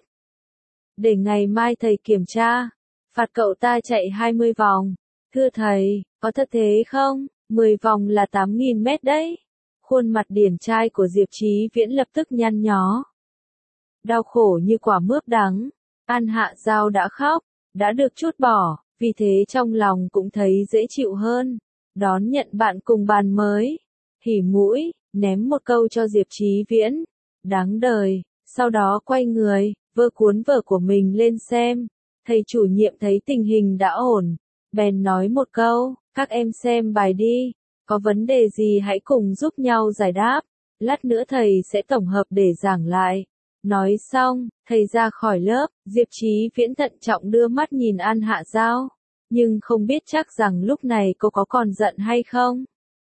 Để ngày mai thầy kiểm tra. Phạt cậu ta chạy hai mươi vòng. Thưa thầy, có thật thế không? mười vòng là tám nghìn mét đấy. Khuôn mặt điển trai của Diệp Chí Viễn lập tức nhăn nhó. Đau khổ như quả mướp đắng. An Hạ Giao đã khóc, đã được trút bỏ, vì thế trong lòng cũng thấy dễ chịu hơn. Đón nhận bạn cùng bàn mới. Hỉ mũi, ném một câu cho Diệp Chí Viễn. Đáng đời, sau đó quay người, vơ cuốn vở của mình lên xem. Thầy chủ nhiệm thấy tình hình đã ổn, bèn nói một câu, các em xem bài đi, có vấn đề gì hãy cùng giúp nhau giải đáp, lát nữa thầy sẽ tổng hợp để giảng lại. Nói xong, thầy ra khỏi lớp, Diệp Chí Viễn thận trọng đưa mắt nhìn An Hạ Giao, nhưng không biết chắc rằng lúc này cô có còn giận hay không.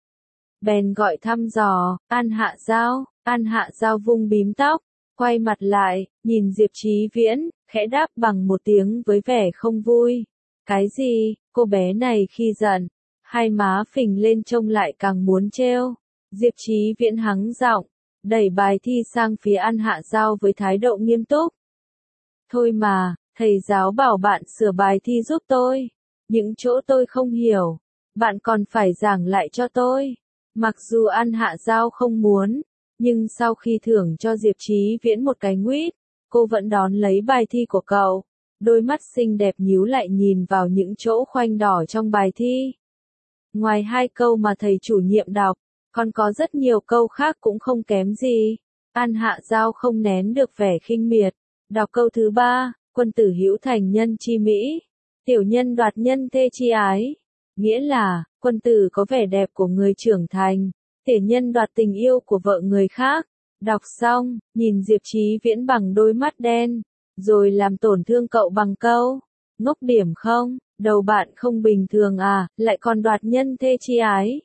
Bèn gọi thăm dò, An Hạ Giao. An Hạ Giao vung bím tóc, quay mặt lại, nhìn Diệp Chí Viễn, khẽ đáp bằng một tiếng với vẻ không vui. Cái gì, cô bé này khi giận, hai má phình lên trông lại càng muốn trêu. Diệp Chí Viễn hắng giọng, đẩy bài thi sang phía An Hạ Giao với thái độ nghiêm túc. Thôi mà, thầy giáo bảo bạn sửa bài thi giúp tôi. Những chỗ tôi không hiểu, bạn còn phải giảng lại cho tôi. Mặc dù An Hạ Giao không muốn, nhưng sau khi thưởng cho Diệp Chí Viễn một cái nguyết, cô vẫn đón lấy bài thi của cậu. Đôi mắt xinh đẹp nhíu lại nhìn vào những chỗ khoanh đỏ trong bài thi. Ngoài hai câu mà thầy chủ nhiệm đọc, còn có rất nhiều câu khác cũng không kém gì. An Hạ Giao không nén được vẻ khinh miệt. Đọc câu thứ ba, quân tử hữu thành nhân chi mỹ, tiểu nhân đoạt nhân thê chi ái. Nghĩa là, quân tử có vẻ đẹp của người trưởng thành, tiểu nhân đoạt tình yêu của vợ người khác. Đọc xong, nhìn Diệp Chí Viễn bằng đôi mắt đen, rồi làm tổn thương cậu bằng câu, ngốc điểm không, đầu bạn không bình thường à, lại còn đoạt nhân thê chi ái.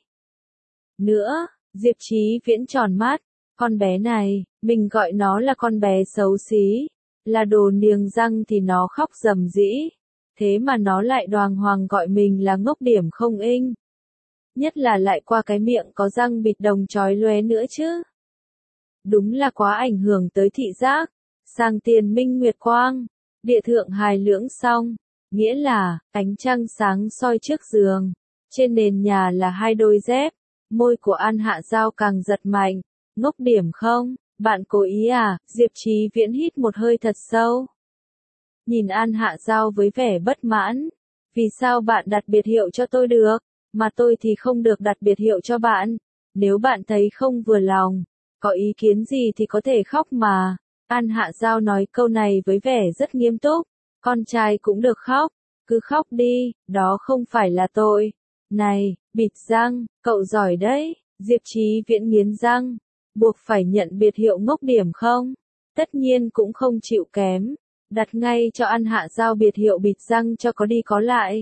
Nữa, Diệp Chí Viễn tròn mắt, con bé này, mình gọi nó là con bé xấu xí, là đồ niềng răng thì nó khóc rầm rĩ, thế mà nó lại đoàng hoàng gọi mình là ngốc điểm không inh. Nhất là lại qua cái miệng có răng bịt đồng chói lóe nữa chứ. Đúng là quá ảnh hưởng tới thị giác. Sang tiền minh nguyệt quang, địa thượng hài lưỡng song, nghĩa là, ánh trăng sáng soi trước giường, trên nền nhà là hai đôi dép. Môi của An Hạ Giao càng giật mạnh, ngốc điểm không, bạn cố ý à, Diệp Chí Viễn hít một hơi thật sâu. Nhìn An Hạ Giao với vẻ bất mãn, vì sao bạn đặt biệt hiệu cho tôi được, mà tôi thì không được đặt biệt hiệu cho bạn, nếu bạn thấy không vừa lòng, có ý kiến gì thì có thể khóc mà. An Hạ Giao nói câu này với vẻ rất nghiêm túc, con trai cũng được khóc, cứ khóc đi, đó không phải là tội. Này, bịt răng, cậu giỏi đấy, Diệp Chí Viễn nghiến răng, buộc phải nhận biệt hiệu ngốc điểm không? Tất nhiên cũng không chịu kém, đặt ngay cho An Hạ Giao biệt hiệu bịt răng cho có đi có lại.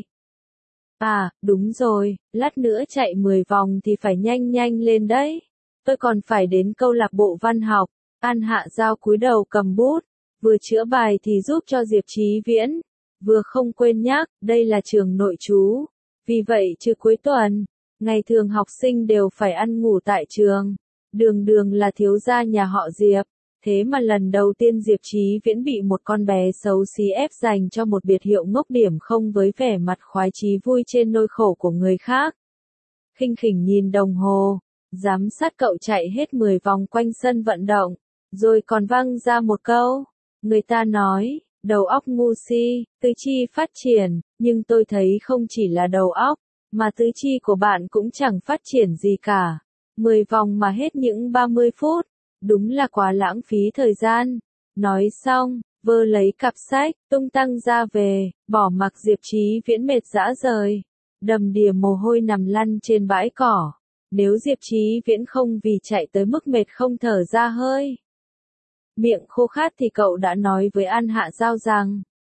À, đúng rồi, lát nữa chạy mười vòng thì phải nhanh nhanh lên đấy, tôi còn phải đến câu lạc bộ văn học. An Hạ Giao cúi đầu cầm bút, vừa chữa bài thì giúp cho Diệp Chí Viễn, vừa không quên nhắc, đây là trường nội trú, vì vậy trừ cuối tuần, ngày thường học sinh đều phải ăn ngủ tại trường. Đường Đường là thiếu gia nhà họ Diệp, thế mà lần đầu tiên Diệp Chí Viễn bị một con bé xấu xí ép dành cho một biệt hiệu ngốc điểm không với vẻ mặt khoái chí vui trên nỗi khổ của người khác. Khinh khỉnh nhìn đồng hồ, giám sát cậu chạy hết mười vòng quanh sân vận động. Rồi còn văng ra một câu, người ta nói, đầu óc ngu si, tứ chi phát triển, nhưng tôi thấy không chỉ là đầu óc, mà tứ chi của bạn cũng chẳng phát triển gì cả. mười vòng mà hết những ba mươi phút, đúng là quá lãng phí thời gian. Nói xong, vơ lấy cặp sách, tung tăng ra về, bỏ mặc Diệp Chí Viễn mệt rã rời, đầm đìa mồ hôi nằm lăn trên bãi cỏ. Nếu Diệp Chí Viễn không vì chạy tới mức mệt không thở ra hơi, miệng khô khát thì cậu đã nói với An Hạ Giao rằng,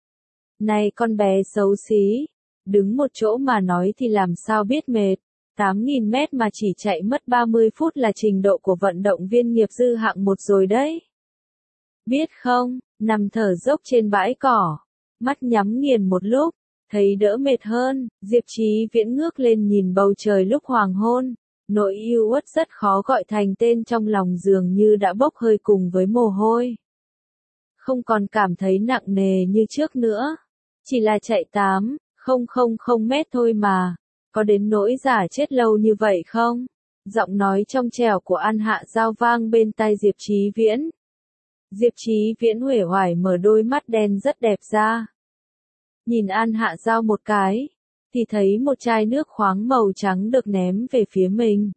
này con bé xấu xí, đứng một chỗ mà nói thì làm sao biết mệt, tám nghìn mét mà chỉ chạy mất ba mươi phút là trình độ của vận động viên nghiệp dư hạng một rồi đấy. Biết không, nằm thở dốc trên bãi cỏ, mắt nhắm nghiền một lúc, thấy đỡ mệt hơn, Diệp Chí Viễn ngước lên nhìn bầu trời lúc hoàng hôn. Nỗi yêu uất rất khó gọi thành tên trong lòng dường như đã bốc hơi cùng với mồ hôi. Không còn cảm thấy nặng nề như trước nữa. Chỉ là chạy tám, không không không mét thôi mà. Có đến nỗi giả chết lâu như vậy không? Giọng nói trong trẻo của An Hạ Giao vang bên tai Diệp Chí Viễn. Diệp Chí Viễn uể oải mở đôi mắt đen rất đẹp ra. Nhìn An Hạ Giao một cái, thì thấy một chai nước khoáng màu trắng được ném về phía mình.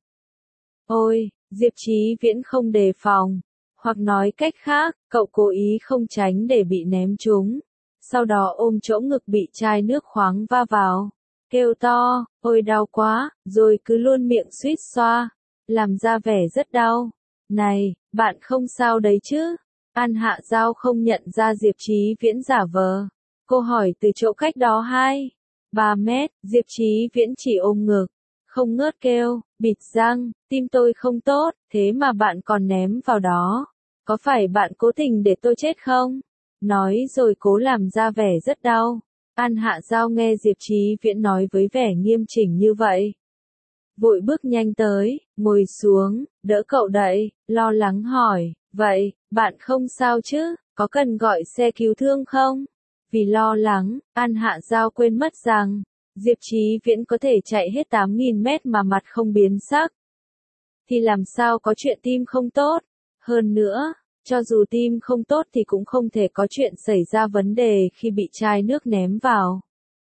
Ôi, Diệp Chí Viễn không đề phòng, hoặc nói cách khác, cậu cố ý không tránh để bị ném trúng, sau đó ôm chỗ ngực bị chai nước khoáng va vào, kêu to, ôi đau quá, rồi cứ luôn miệng suýt xoa, làm ra vẻ rất đau. Này, bạn không sao đấy chứ? An Hạ Giao không nhận ra Diệp Chí Viễn giả vờ. Cô hỏi từ chỗ cách đó hai, ba mét, Diệp Chí Viễn chỉ ôm ngực, không ngớt kêu, bịt răng, tim tôi không tốt, thế mà bạn còn ném vào đó. Có phải bạn cố tình để tôi chết không? Nói rồi cố làm ra vẻ rất đau. An Hạ Giao nghe Diệp Chí Viễn nói với vẻ nghiêm chỉnh như vậy, vội bước nhanh tới, ngồi xuống, đỡ cậu dậy, lo lắng hỏi, vậy, bạn không sao chứ, có cần gọi xe cứu thương không? Vì lo lắng, An Hạ Giao quên mất rằng, Diệp Chí Viễn có thể chạy hết tám nghìn mét mà mặt không biến sắc. Thì làm sao có chuyện tim không tốt? Hơn nữa, cho dù tim không tốt thì cũng không thể có chuyện xảy ra vấn đề khi bị chai nước ném vào.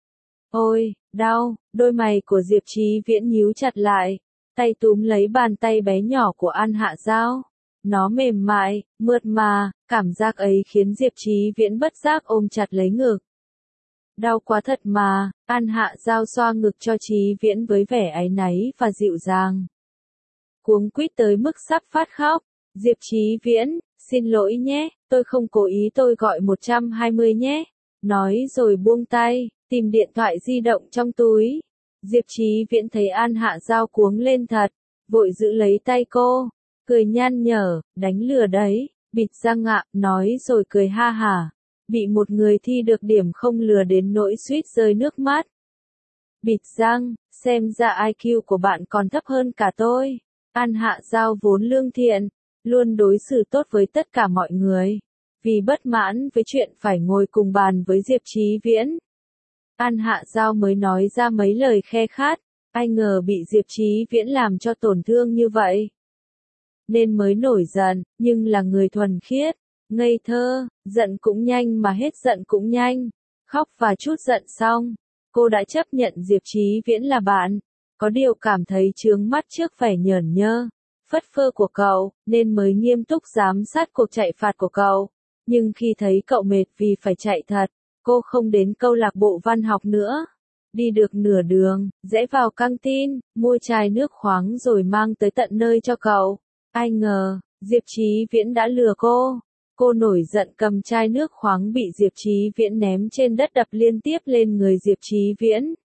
Ôi, đau, đôi mày của Diệp Chí Viễn nhíu chặt lại, tay túm lấy bàn tay bé nhỏ của An Hạ Giao. Nó mềm mại, mượt mà, cảm giác ấy khiến Diệp Chí Viễn bất giác ôm chặt lấy ngực. Đau quá thật mà, An Hạ Giao xoa ngực cho Chí Viễn với vẻ áy náy và dịu dàng. Cuống quýt tới mức sắp phát khóc, Diệp Chí Viễn, xin lỗi nhé, tôi không cố ý, tôi gọi một trăm hai mươi nhé. Nói rồi buông tay, tìm điện thoại di động trong túi. Diệp Chí Viễn thấy An Hạ Giao cuống lên thật, vội giữ lấy tay cô, cười nhăn nhở, đánh lừa đấy, bịt răng ạ, nói rồi cười ha hả. Bị một người thi được điểm không lừa đến nỗi suýt rơi nước mắt. Bịt răng, xem ra i kiu của bạn còn thấp hơn cả tôi. An Hạ Giao vốn lương thiện, luôn đối xử tốt với tất cả mọi người. Vì bất mãn với chuyện phải ngồi cùng bàn với Diệp Chí Viễn, An Hạ Giao mới nói ra mấy lời khe khát, ai ngờ bị Diệp Chí Viễn làm cho tổn thương như vậy. Nên mới nổi giận, nhưng là người thuần khiết, ngây thơ, giận cũng nhanh mà hết giận cũng nhanh. Khóc và chút giận xong, cô đã chấp nhận Diệp Chí Viễn là bạn. Có điều cảm thấy chướng mắt trước vẻ nhởn nhơ, phất phơ của cậu, nên mới nghiêm túc giám sát cuộc chạy phạt của cậu. Nhưng khi thấy cậu mệt vì phải chạy thật, cô không đến câu lạc bộ văn học nữa. Đi được nửa đường, rẽ vào căng tin, mua chai nước khoáng rồi mang tới tận nơi cho cậu. Ai ngờ, Diệp Chí Viễn đã lừa cô. Cô nổi giận cầm chai nước khoáng bị Diệp Chí Viễn ném trên đất đập liên tiếp lên người Diệp Chí Viễn.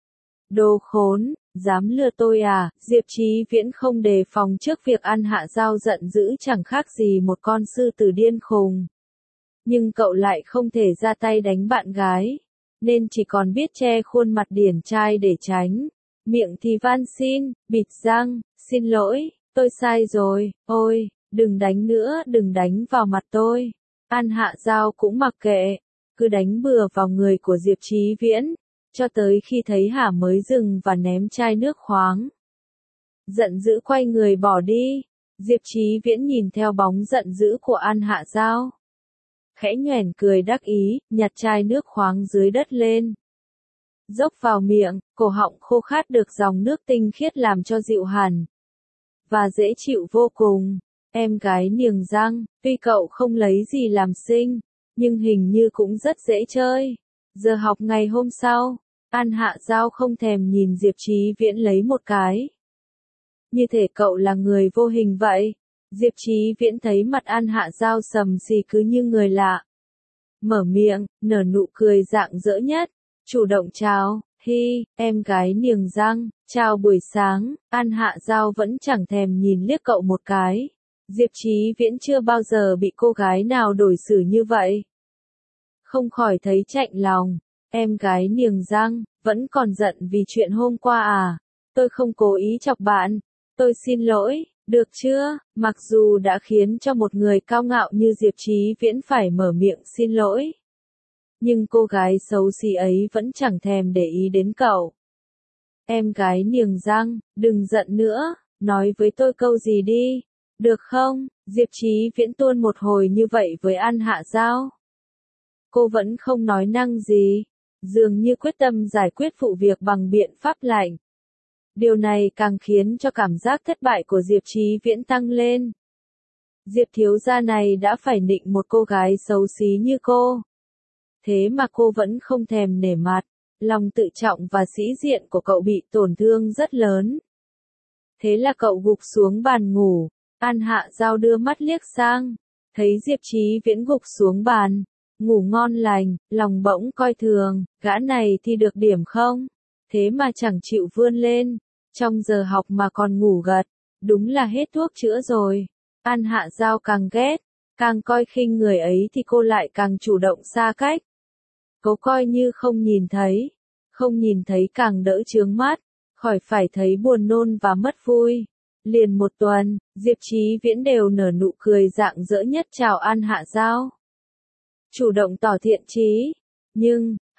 Đồ khốn, dám lừa tôi à? Diệp Chí Viễn không đề phòng trước việc An Hạ Giao giận dữ chẳng khác gì một con sư tử điên khùng. Nhưng cậu lại không thể ra tay đánh bạn gái, nên chỉ còn biết che khuôn mặt điển trai để tránh. Miệng thì van xin, bịt răng, xin lỗi, tôi sai rồi, ôi, đừng đánh nữa, đừng đánh vào mặt tôi. An Hạ Giao cũng mặc kệ, cứ đánh bừa vào người của Diệp Chí Viễn, cho tới khi thấy hả mới dừng và ném chai nước khoáng. Giận dữ quay người bỏ đi, Diệp Chí Viễn nhìn theo bóng giận dữ của An Hạ Giao. Khẽ nhoẻn cười đắc ý, nhặt chai nước khoáng dưới đất lên. Dốc vào miệng, cổ họng khô khát được dòng nước tinh khiết làm cho dịu hẳn. Và dễ chịu vô cùng. Em gái niềng răng, tuy cậu không lấy gì làm xinh, nhưng hình như cũng rất dễ chơi. Giờ học ngày hôm sau, An Hạ Giao không thèm nhìn Diệp Chí Viễn lấy một cái. Như thể cậu là người vô hình vậy. Diệp Chí Viễn thấy mặt An Hạ Giao sầm xì cứ như người lạ. Mở miệng, nở nụ cười rạng rỡ nhất, chủ động chào, hi, em gái niềng răng, chào buổi sáng. An Hạ Giao vẫn chẳng thèm nhìn liếc cậu một cái. Diệp Chí Viễn chưa bao giờ bị cô gái nào đối xử như vậy. Không khỏi thấy chạnh lòng, em gái niềng răng, vẫn còn giận vì chuyện hôm qua à? Tôi không cố ý chọc bạn, tôi xin lỗi. Được chưa, mặc dù đã khiến cho một người cao ngạo như Diệp Chí Viễn phải mở miệng xin lỗi. Nhưng cô gái xấu xí ấy vẫn chẳng thèm để ý đến cậu. Em gái niềng răng, đừng giận nữa, nói với tôi câu gì đi, được không? Diệp Chí Viễn tuôn một hồi như vậy với An Hạ Giao. Cô vẫn không nói năng gì, dường như quyết tâm giải quyết vụ việc bằng biện pháp lạnh. Điều này càng khiến cho cảm giác thất bại của Diệp Chí Viễn tăng lên. Diệp thiếu gia này đã phải nịnh một cô gái xấu xí như cô. Thế mà cô vẫn không thèm nể mặt, lòng tự trọng và sĩ diện của cậu bị tổn thương rất lớn. Thế là cậu gục xuống bàn ngủ, An Hạ Giao đưa mắt liếc sang, thấy Diệp Chí Viễn gục xuống bàn, ngủ ngon lành, lòng bỗng coi thường, gã này thì được điểm không? Thế mà chẳng chịu vươn lên, trong giờ học mà còn ngủ gật, đúng là hết thuốc chữa rồi. An Hạ Giao càng ghét, càng coi khinh người ấy thì cô lại càng chủ động xa cách. Cô coi như không nhìn thấy, không nhìn thấy càng đỡ chướng mắt, khỏi phải thấy buồn nôn và mất vui. Liền một tuần, Diệp Chí Viễn đều nở nụ cười rạng rỡ nhất chào An Hạ Giao. Chủ động tỏ thiện chí, nhưng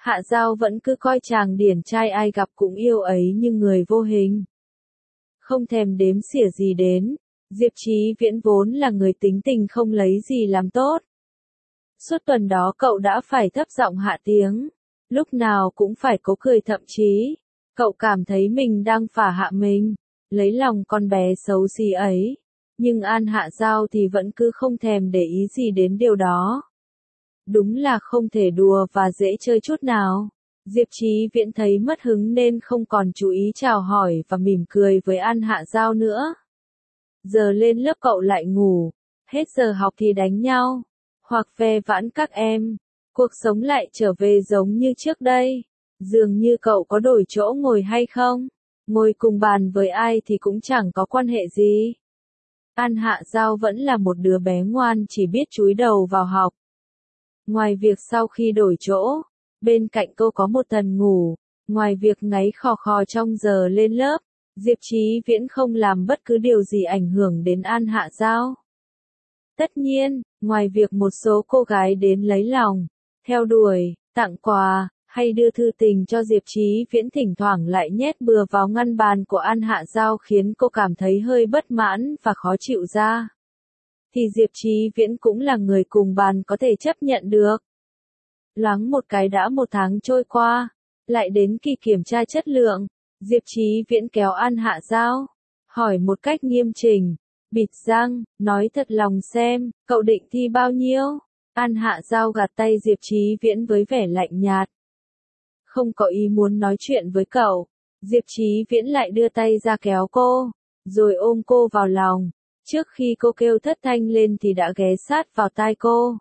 Hạ Giao vẫn cứ coi chàng điển trai ai gặp cũng yêu ấy như người vô hình. Không thèm đếm xỉa gì đến, Diệp Chí Viễn vốn là người tính tình không lấy gì làm tốt. Suốt tuần đó cậu đã phải thấp giọng hạ tiếng, lúc nào cũng phải cố cười, thậm chí, cậu cảm thấy mình đang phả hạ mình, lấy lòng con bé xấu xí ấy. Nhưng An Hạ Giao thì vẫn cứ không thèm để ý gì đến điều đó. Đúng là không thể đùa và dễ chơi chút nào. Diệp Chí Viễn thấy mất hứng nên không còn chú ý chào hỏi và mỉm cười với An Hạ Giao nữa. Giờ lên lớp cậu lại ngủ, hết giờ học thì đánh nhau, hoặc ve vãn các em. Cuộc sống lại trở về giống như trước đây. Dường như cậu có đổi chỗ ngồi hay không? Ngồi cùng bàn với ai thì cũng chẳng có quan hệ gì. An Hạ Giao vẫn là một đứa bé ngoan chỉ biết chúi đầu vào học. Ngoài việc sau khi đổi chỗ, bên cạnh cô có một tần ngủ, ngoài việc ngáy khò khò trong giờ lên lớp, Diệp Chí Viễn không làm bất cứ điều gì ảnh hưởng đến An Hạ Giao. Tất nhiên, ngoài việc một số cô gái đến lấy lòng, theo đuổi, tặng quà, hay đưa thư tình cho Diệp Chí Viễn, thỉnh thoảng lại nhét bừa vào ngăn bàn của An Hạ Giao khiến cô cảm thấy hơi bất mãn và khó chịu ra, thì Diệp Chí Viễn cũng là người cùng bàn có thể chấp nhận được. Loáng một cái đã một tháng trôi qua, lại đến kỳ kiểm tra chất lượng, Diệp Chí Viễn kéo An Hạ Giao, hỏi một cách nghiêm chỉnh, bịt răng, nói thật lòng xem, cậu định thi bao nhiêu? An Hạ Giao gạt tay Diệp Chí Viễn với vẻ lạnh nhạt. Không có ý muốn nói chuyện với cậu, Diệp Chí Viễn lại đưa tay ra kéo cô, rồi ôm cô vào lòng. Trước khi cô kêu thất thanh lên thì đã ghé sát vào tai cô.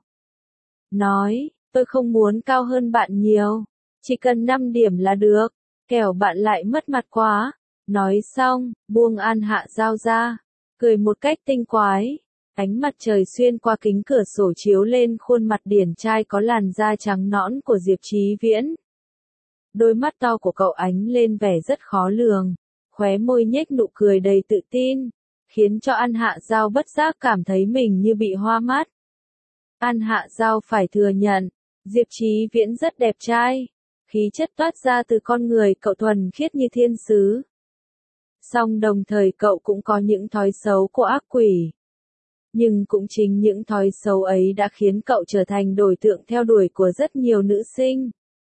Nói, tôi không muốn cao hơn bạn nhiều, chỉ cần năm điểm là được, kẻo bạn lại mất mặt quá. Nói xong, buông An Hạ Giao ra, cười một cách tinh quái. Ánh mặt trời xuyên qua kính cửa sổ chiếu lên khuôn mặt điển trai có làn da trắng nõn của Diệp Chí Viễn. Đôi mắt to của cậu ánh lên vẻ rất khó lường, khóe môi nhếch nụ cười đầy tự tin, khiến cho An Hạ Giao bất giác cảm thấy mình như bị hoa mắt. An Hạ Giao phải thừa nhận, Diệp Chí Viễn rất đẹp trai, khí chất toát ra từ con người cậu thuần khiết như thiên sứ. Song đồng thời cậu cũng có những thói xấu của ác quỷ. Nhưng cũng chính những thói xấu ấy đã khiến cậu trở thành đối tượng theo đuổi của rất nhiều nữ sinh.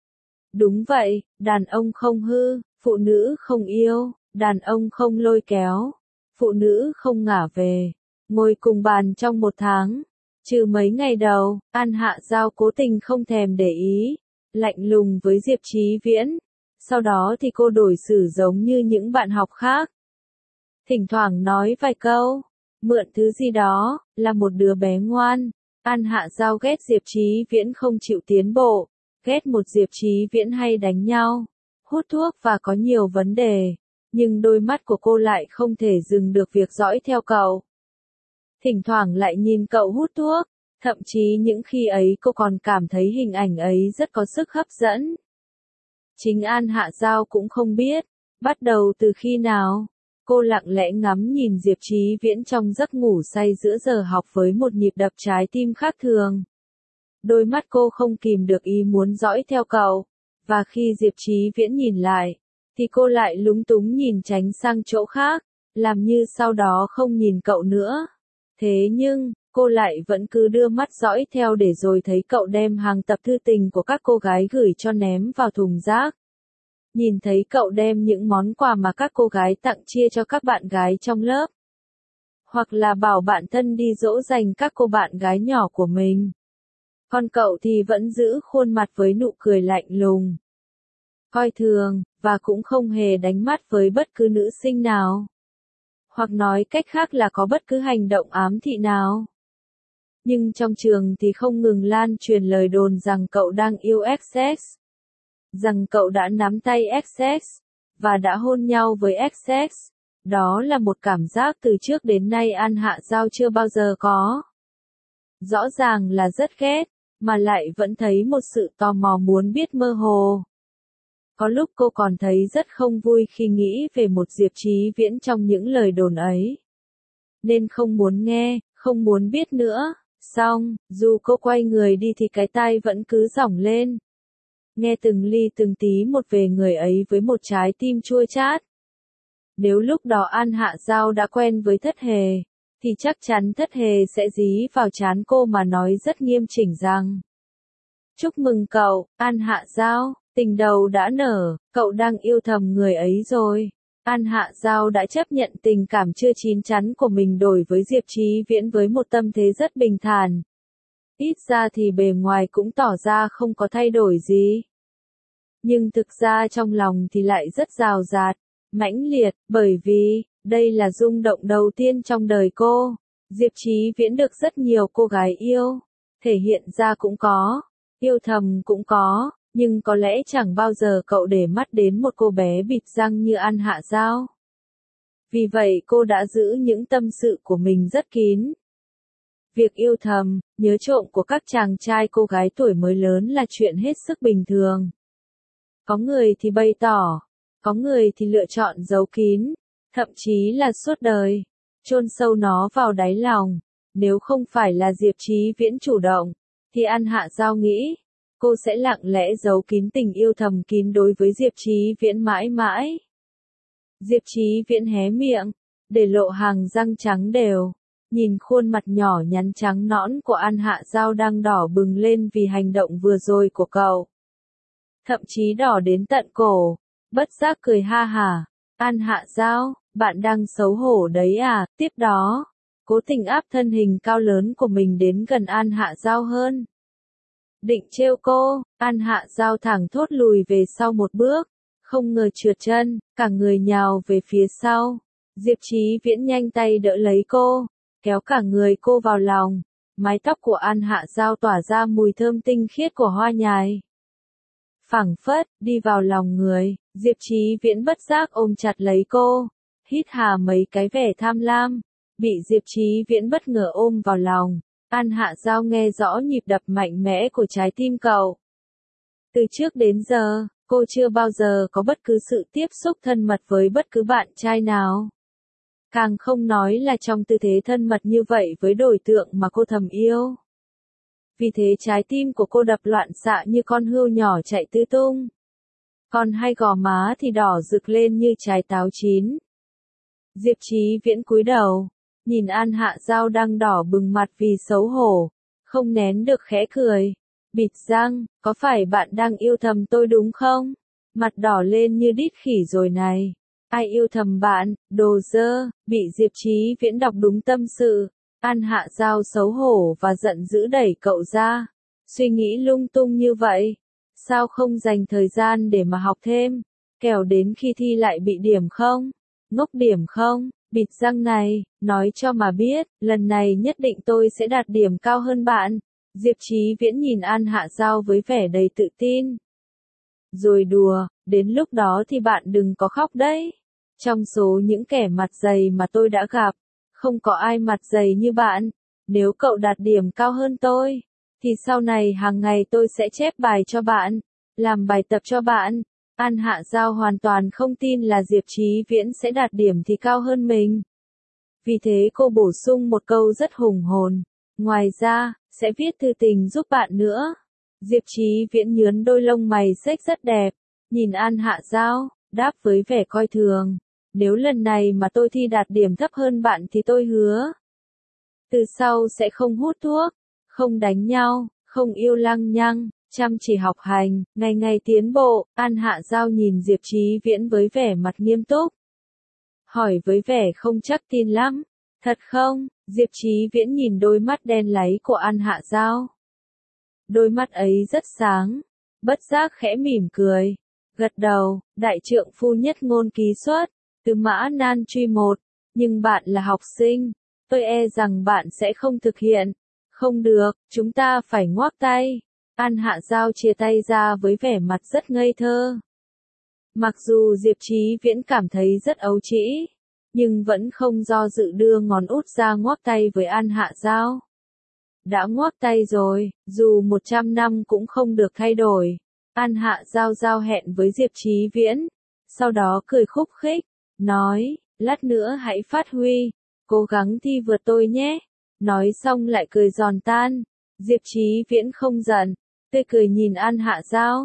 Đúng vậy, đàn ông không hư, phụ nữ không yêu, đàn ông không lôi kéo, phụ nữ không ngả về. Ngồi cùng bàn trong một tháng, trừ mấy ngày đầu, An Hạ Giao cố tình không thèm để ý, lạnh lùng với Diệp Chí Viễn. Sau đó thì cô đổi xử giống như những bạn học khác. Thỉnh thoảng nói vài câu, mượn thứ gì đó, là một đứa bé ngoan. An Hạ Giao ghét Diệp Chí Viễn không chịu tiến bộ, ghét một Diệp Chí Viễn hay đánh nhau, hút thuốc và có nhiều vấn đề. Nhưng đôi mắt của cô lại không thể dừng được việc dõi theo cậu. Thỉnh thoảng lại nhìn cậu hút thuốc, thậm chí những khi ấy cô còn cảm thấy hình ảnh ấy rất có sức hấp dẫn. Chính An Hạ Giao cũng không biết, bắt đầu từ khi nào, cô lặng lẽ ngắm nhìn Diệp Chí Viễn trong giấc ngủ say giữa giờ học với một nhịp đập trái tim khác thường. Đôi mắt cô không kìm được ý muốn dõi theo cậu, và khi Diệp Chí Viễn nhìn lại, thì cô lại lúng túng nhìn tránh sang chỗ khác, làm như sau đó không nhìn cậu nữa. Thế nhưng, cô lại vẫn cứ đưa mắt dõi theo để rồi thấy cậu đem hàng tập thư tình của các cô gái gửi cho ném vào thùng rác. Nhìn thấy cậu đem những món quà mà các cô gái tặng chia cho các bạn gái trong lớp. Hoặc là bảo bạn thân đi dỗ dành các cô bạn gái nhỏ của mình. Còn cậu thì vẫn giữ khuôn mặt với nụ cười lạnh lùng, coi thường, và cũng không hề đánh mắt với bất cứ nữ sinh nào. Hoặc nói cách khác là có bất cứ hành động ám thị nào. Nhưng trong trường thì không ngừng lan truyền lời đồn rằng cậu đang yêu ích ích, rằng cậu đã nắm tay ích ích, và đã hôn nhau với ích ích. Đó là một cảm giác từ trước đến nay An Hạ Giao chưa bao giờ có. Rõ ràng là rất ghét, mà lại vẫn thấy một sự tò mò muốn biết mơ hồ. Có lúc cô còn thấy rất không vui khi nghĩ về một Diệp Chí Viễn trong những lời đồn ấy. Nên không muốn nghe, không muốn biết nữa. Xong, dù cô quay người đi thì cái tai vẫn cứ giỏng lên. nghe từng ly từng tí một về người ấy với một trái tim chua chát. Nếu lúc đó An Hạ Giao đã quen với Thất Hề, thì chắc chắn Thất Hề sẽ dí vào trán cô mà nói rất nghiêm chỉnh rằng: chúc mừng cậu, An Hạ Giao, tình đầu đã nở, cậu đang yêu thầm người ấy rồi. An Hạ Giao đã chấp nhận tình cảm chưa chín chắn của mình đổi với Diệp Chí Viễn với một tâm thế rất bình thản. Ít ra thì bề ngoài cũng tỏ ra không có thay đổi gì. Nhưng thực ra trong lòng thì lại rất rào rạt, mãnh liệt, bởi vì, đây là rung động đầu tiên trong đời cô. Diệp Chí Viễn được rất nhiều cô gái yêu, thể hiện ra cũng có, yêu thầm cũng có, nhưng có lẽ chẳng bao giờ cậu để mắt đến một cô bé bịt răng như An Hạ Giao. Vì vậy cô đã giữ những tâm sự của mình rất kín. Việc yêu thầm, nhớ trộm của các chàng trai cô gái tuổi mới lớn là chuyện hết sức bình thường. Có người thì bày tỏ, có người thì lựa chọn giấu kín, thậm chí là suốt đời, chôn sâu nó vào đáy lòng. Nếu không phải là Diệp Chí Viễn chủ động, thì An Hạ Giao nghĩ, cô sẽ lặng lẽ giấu kín tình yêu thầm kín đối với Diệp Chí Viễn mãi mãi. Diệp Chí Viễn hé miệng, để lộ hàng răng trắng đều, nhìn khuôn mặt nhỏ nhắn trắng nõn của An Hạ Giao đang đỏ bừng lên vì hành động vừa rồi của cậu. Thậm chí đỏ đến tận cổ, bất giác cười ha hả. An Hạ Giao, bạn đang xấu hổ đấy à? Tiếp đó, cố tình áp thân hình cao lớn của mình đến gần An Hạ Giao hơn. Định trêu cô, An Hạ Giao thẳng thốt lùi về sau một bước, không ngờ trượt chân, cả người nhào về phía sau. Diệp Chí Viễn nhanh tay đỡ lấy cô, kéo cả người cô vào lòng. Mái tóc của An Hạ Giao tỏa ra mùi thơm tinh khiết của hoa nhài. Phảng phất, đi vào lòng người, Diệp Chí Viễn bất giác ôm chặt lấy cô, hít hà mấy cái vẻ tham lam, bị Diệp Chí Viễn bất ngờ ôm vào lòng. An Hạ Giao nghe rõ nhịp đập mạnh mẽ của trái tim cậu. Từ trước đến giờ, cô chưa bao giờ có bất cứ sự tiếp xúc thân mật với bất cứ bạn trai nào. Càng không nói là trong tư thế thân mật như vậy với đối tượng mà cô thầm yêu. Vì thế trái tim của cô đập loạn xạ như con hươu nhỏ chạy tứ tung. Còn hai gò má thì đỏ rực lên như trái táo chín. Diệp Chí Viễn cúi đầu, nhìn An Hạ Giao đang đỏ bừng mặt vì xấu hổ, không nén được khẽ cười. Bịt răng, có phải bạn đang yêu thầm tôi đúng không? Mặt đỏ lên như đít khỉ rồi này. Ai yêu thầm bạn, đồ dơ, bị Diệp Chí Viễn đọc đúng tâm sự. An Hạ Giao xấu hổ và giận dữ đẩy cậu ra. Suy nghĩ lung tung như vậy. Sao không dành thời gian để mà học thêm? Kẻo đến khi thi lại bị điểm không? Ngốc điểm không? Bịt răng này, nói cho mà biết, lần này nhất định tôi sẽ đạt điểm cao hơn bạn. Diệp Chí Viễn nhìn An Hạ Giao với vẻ đầy tự tin. Rồi đùa, đến lúc đó thì bạn đừng có khóc đấy. Trong số những kẻ mặt dày mà tôi đã gặp, không có ai mặt dày như bạn. Nếu cậu đạt điểm cao hơn tôi, thì sau này hàng ngày tôi sẽ chép bài cho bạn, làm bài tập cho bạn. An Hạ Giao hoàn toàn không tin là Diệp Chí Viễn sẽ đạt điểm thì cao hơn mình. Vì thế cô bổ sung một câu rất hùng hồn. Ngoài ra, sẽ viết thư tình giúp bạn nữa. Diệp Chí Viễn nhướn đôi lông mày xếch rất đẹp, nhìn An Hạ Giao, đáp với vẻ coi thường. Nếu lần này mà tôi thi đạt điểm thấp hơn bạn thì tôi hứa. Từ sau sẽ không hút thuốc, không đánh nhau, không yêu lăng nhăng, chăm chỉ học hành, ngày ngày tiến bộ. An Hạ Giao nhìn Diệp Chí Viễn với vẻ mặt nghiêm túc. Hỏi với vẻ không chắc tin lắm. Thật không? Diệp Chí Viễn nhìn đôi mắt đen láy của An Hạ Giao. Đôi mắt ấy rất sáng, bất giác khẽ mỉm cười, gật đầu. Đại trượng phu nhất ngôn ký xuất, từ mã nan truy một, nhưng bạn là học sinh, tôi e rằng bạn sẽ không thực hiện. Không được, chúng ta phải ngoác tay. An Hạ Giao chia tay ra với vẻ mặt rất ngây thơ. Mặc dù Diệp Chí Viễn cảm thấy rất ấu trĩ, nhưng vẫn không do dự đưa ngón út ra ngoác tay với An Hạ Giao. Đã ngoác tay rồi, dù một trăm năm cũng không được thay đổi. An Hạ Giao giao hẹn với Diệp Chí Viễn, sau đó cười khúc khích, nói, lát nữa hãy phát huy, cố gắng thi vượt tôi nhé. Nói xong lại cười giòn tan. Diệp Chí Viễn không giận, tươi cười nhìn An Hạ Giao,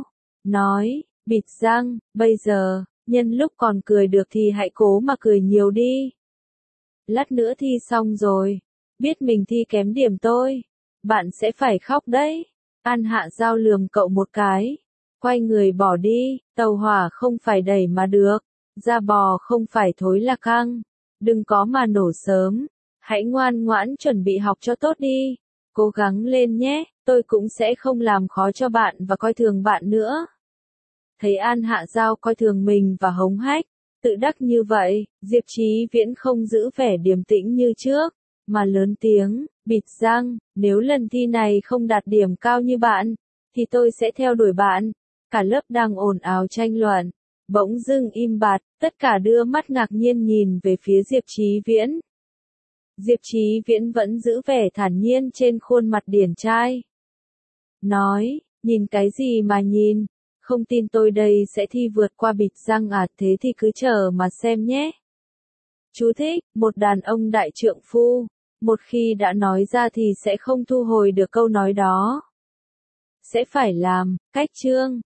nói, bịt răng, bây giờ, nhân lúc còn cười được thì hãy cố mà cười nhiều đi. Lát nữa thi xong rồi, biết mình thi kém điểm tôi, bạn sẽ phải khóc đấy. An Hạ Giao lườm cậu một cái, quay người bỏ đi, tàu hỏa không phải đẩy mà được, da bò không phải thối là căng, đừng có mà nổ sớm, hãy ngoan ngoãn chuẩn bị học cho tốt đi, cố gắng lên nhé, tôi cũng sẽ không làm khó cho bạn và coi thường bạn nữa. Thấy An Hạ Giao coi thường mình và hống hách, tự đắc như vậy, Diệp Chí Viễn không giữ vẻ điềm tĩnh như trước, mà lớn tiếng, bịt răng, nếu lần thi này không đạt điểm cao như bạn, thì tôi sẽ theo đuổi bạn. Cả lớp đang ồn ào tranh luận, bỗng dưng im bặt, tất cả đưa mắt ngạc nhiên nhìn về phía Diệp Chí Viễn. Diệp Chí Viễn vẫn giữ vẻ thản nhiên trên khuôn mặt điển trai. Nói, nhìn cái gì mà nhìn, không tin tôi đây sẽ thi vượt qua bịt răng à, thế thì cứ chờ mà xem nhé. Chú thích, một đàn ông đại trượng phu, một khi đã nói ra thì sẽ không thu hồi được câu nói đó. Sẽ phải làm, cách chương.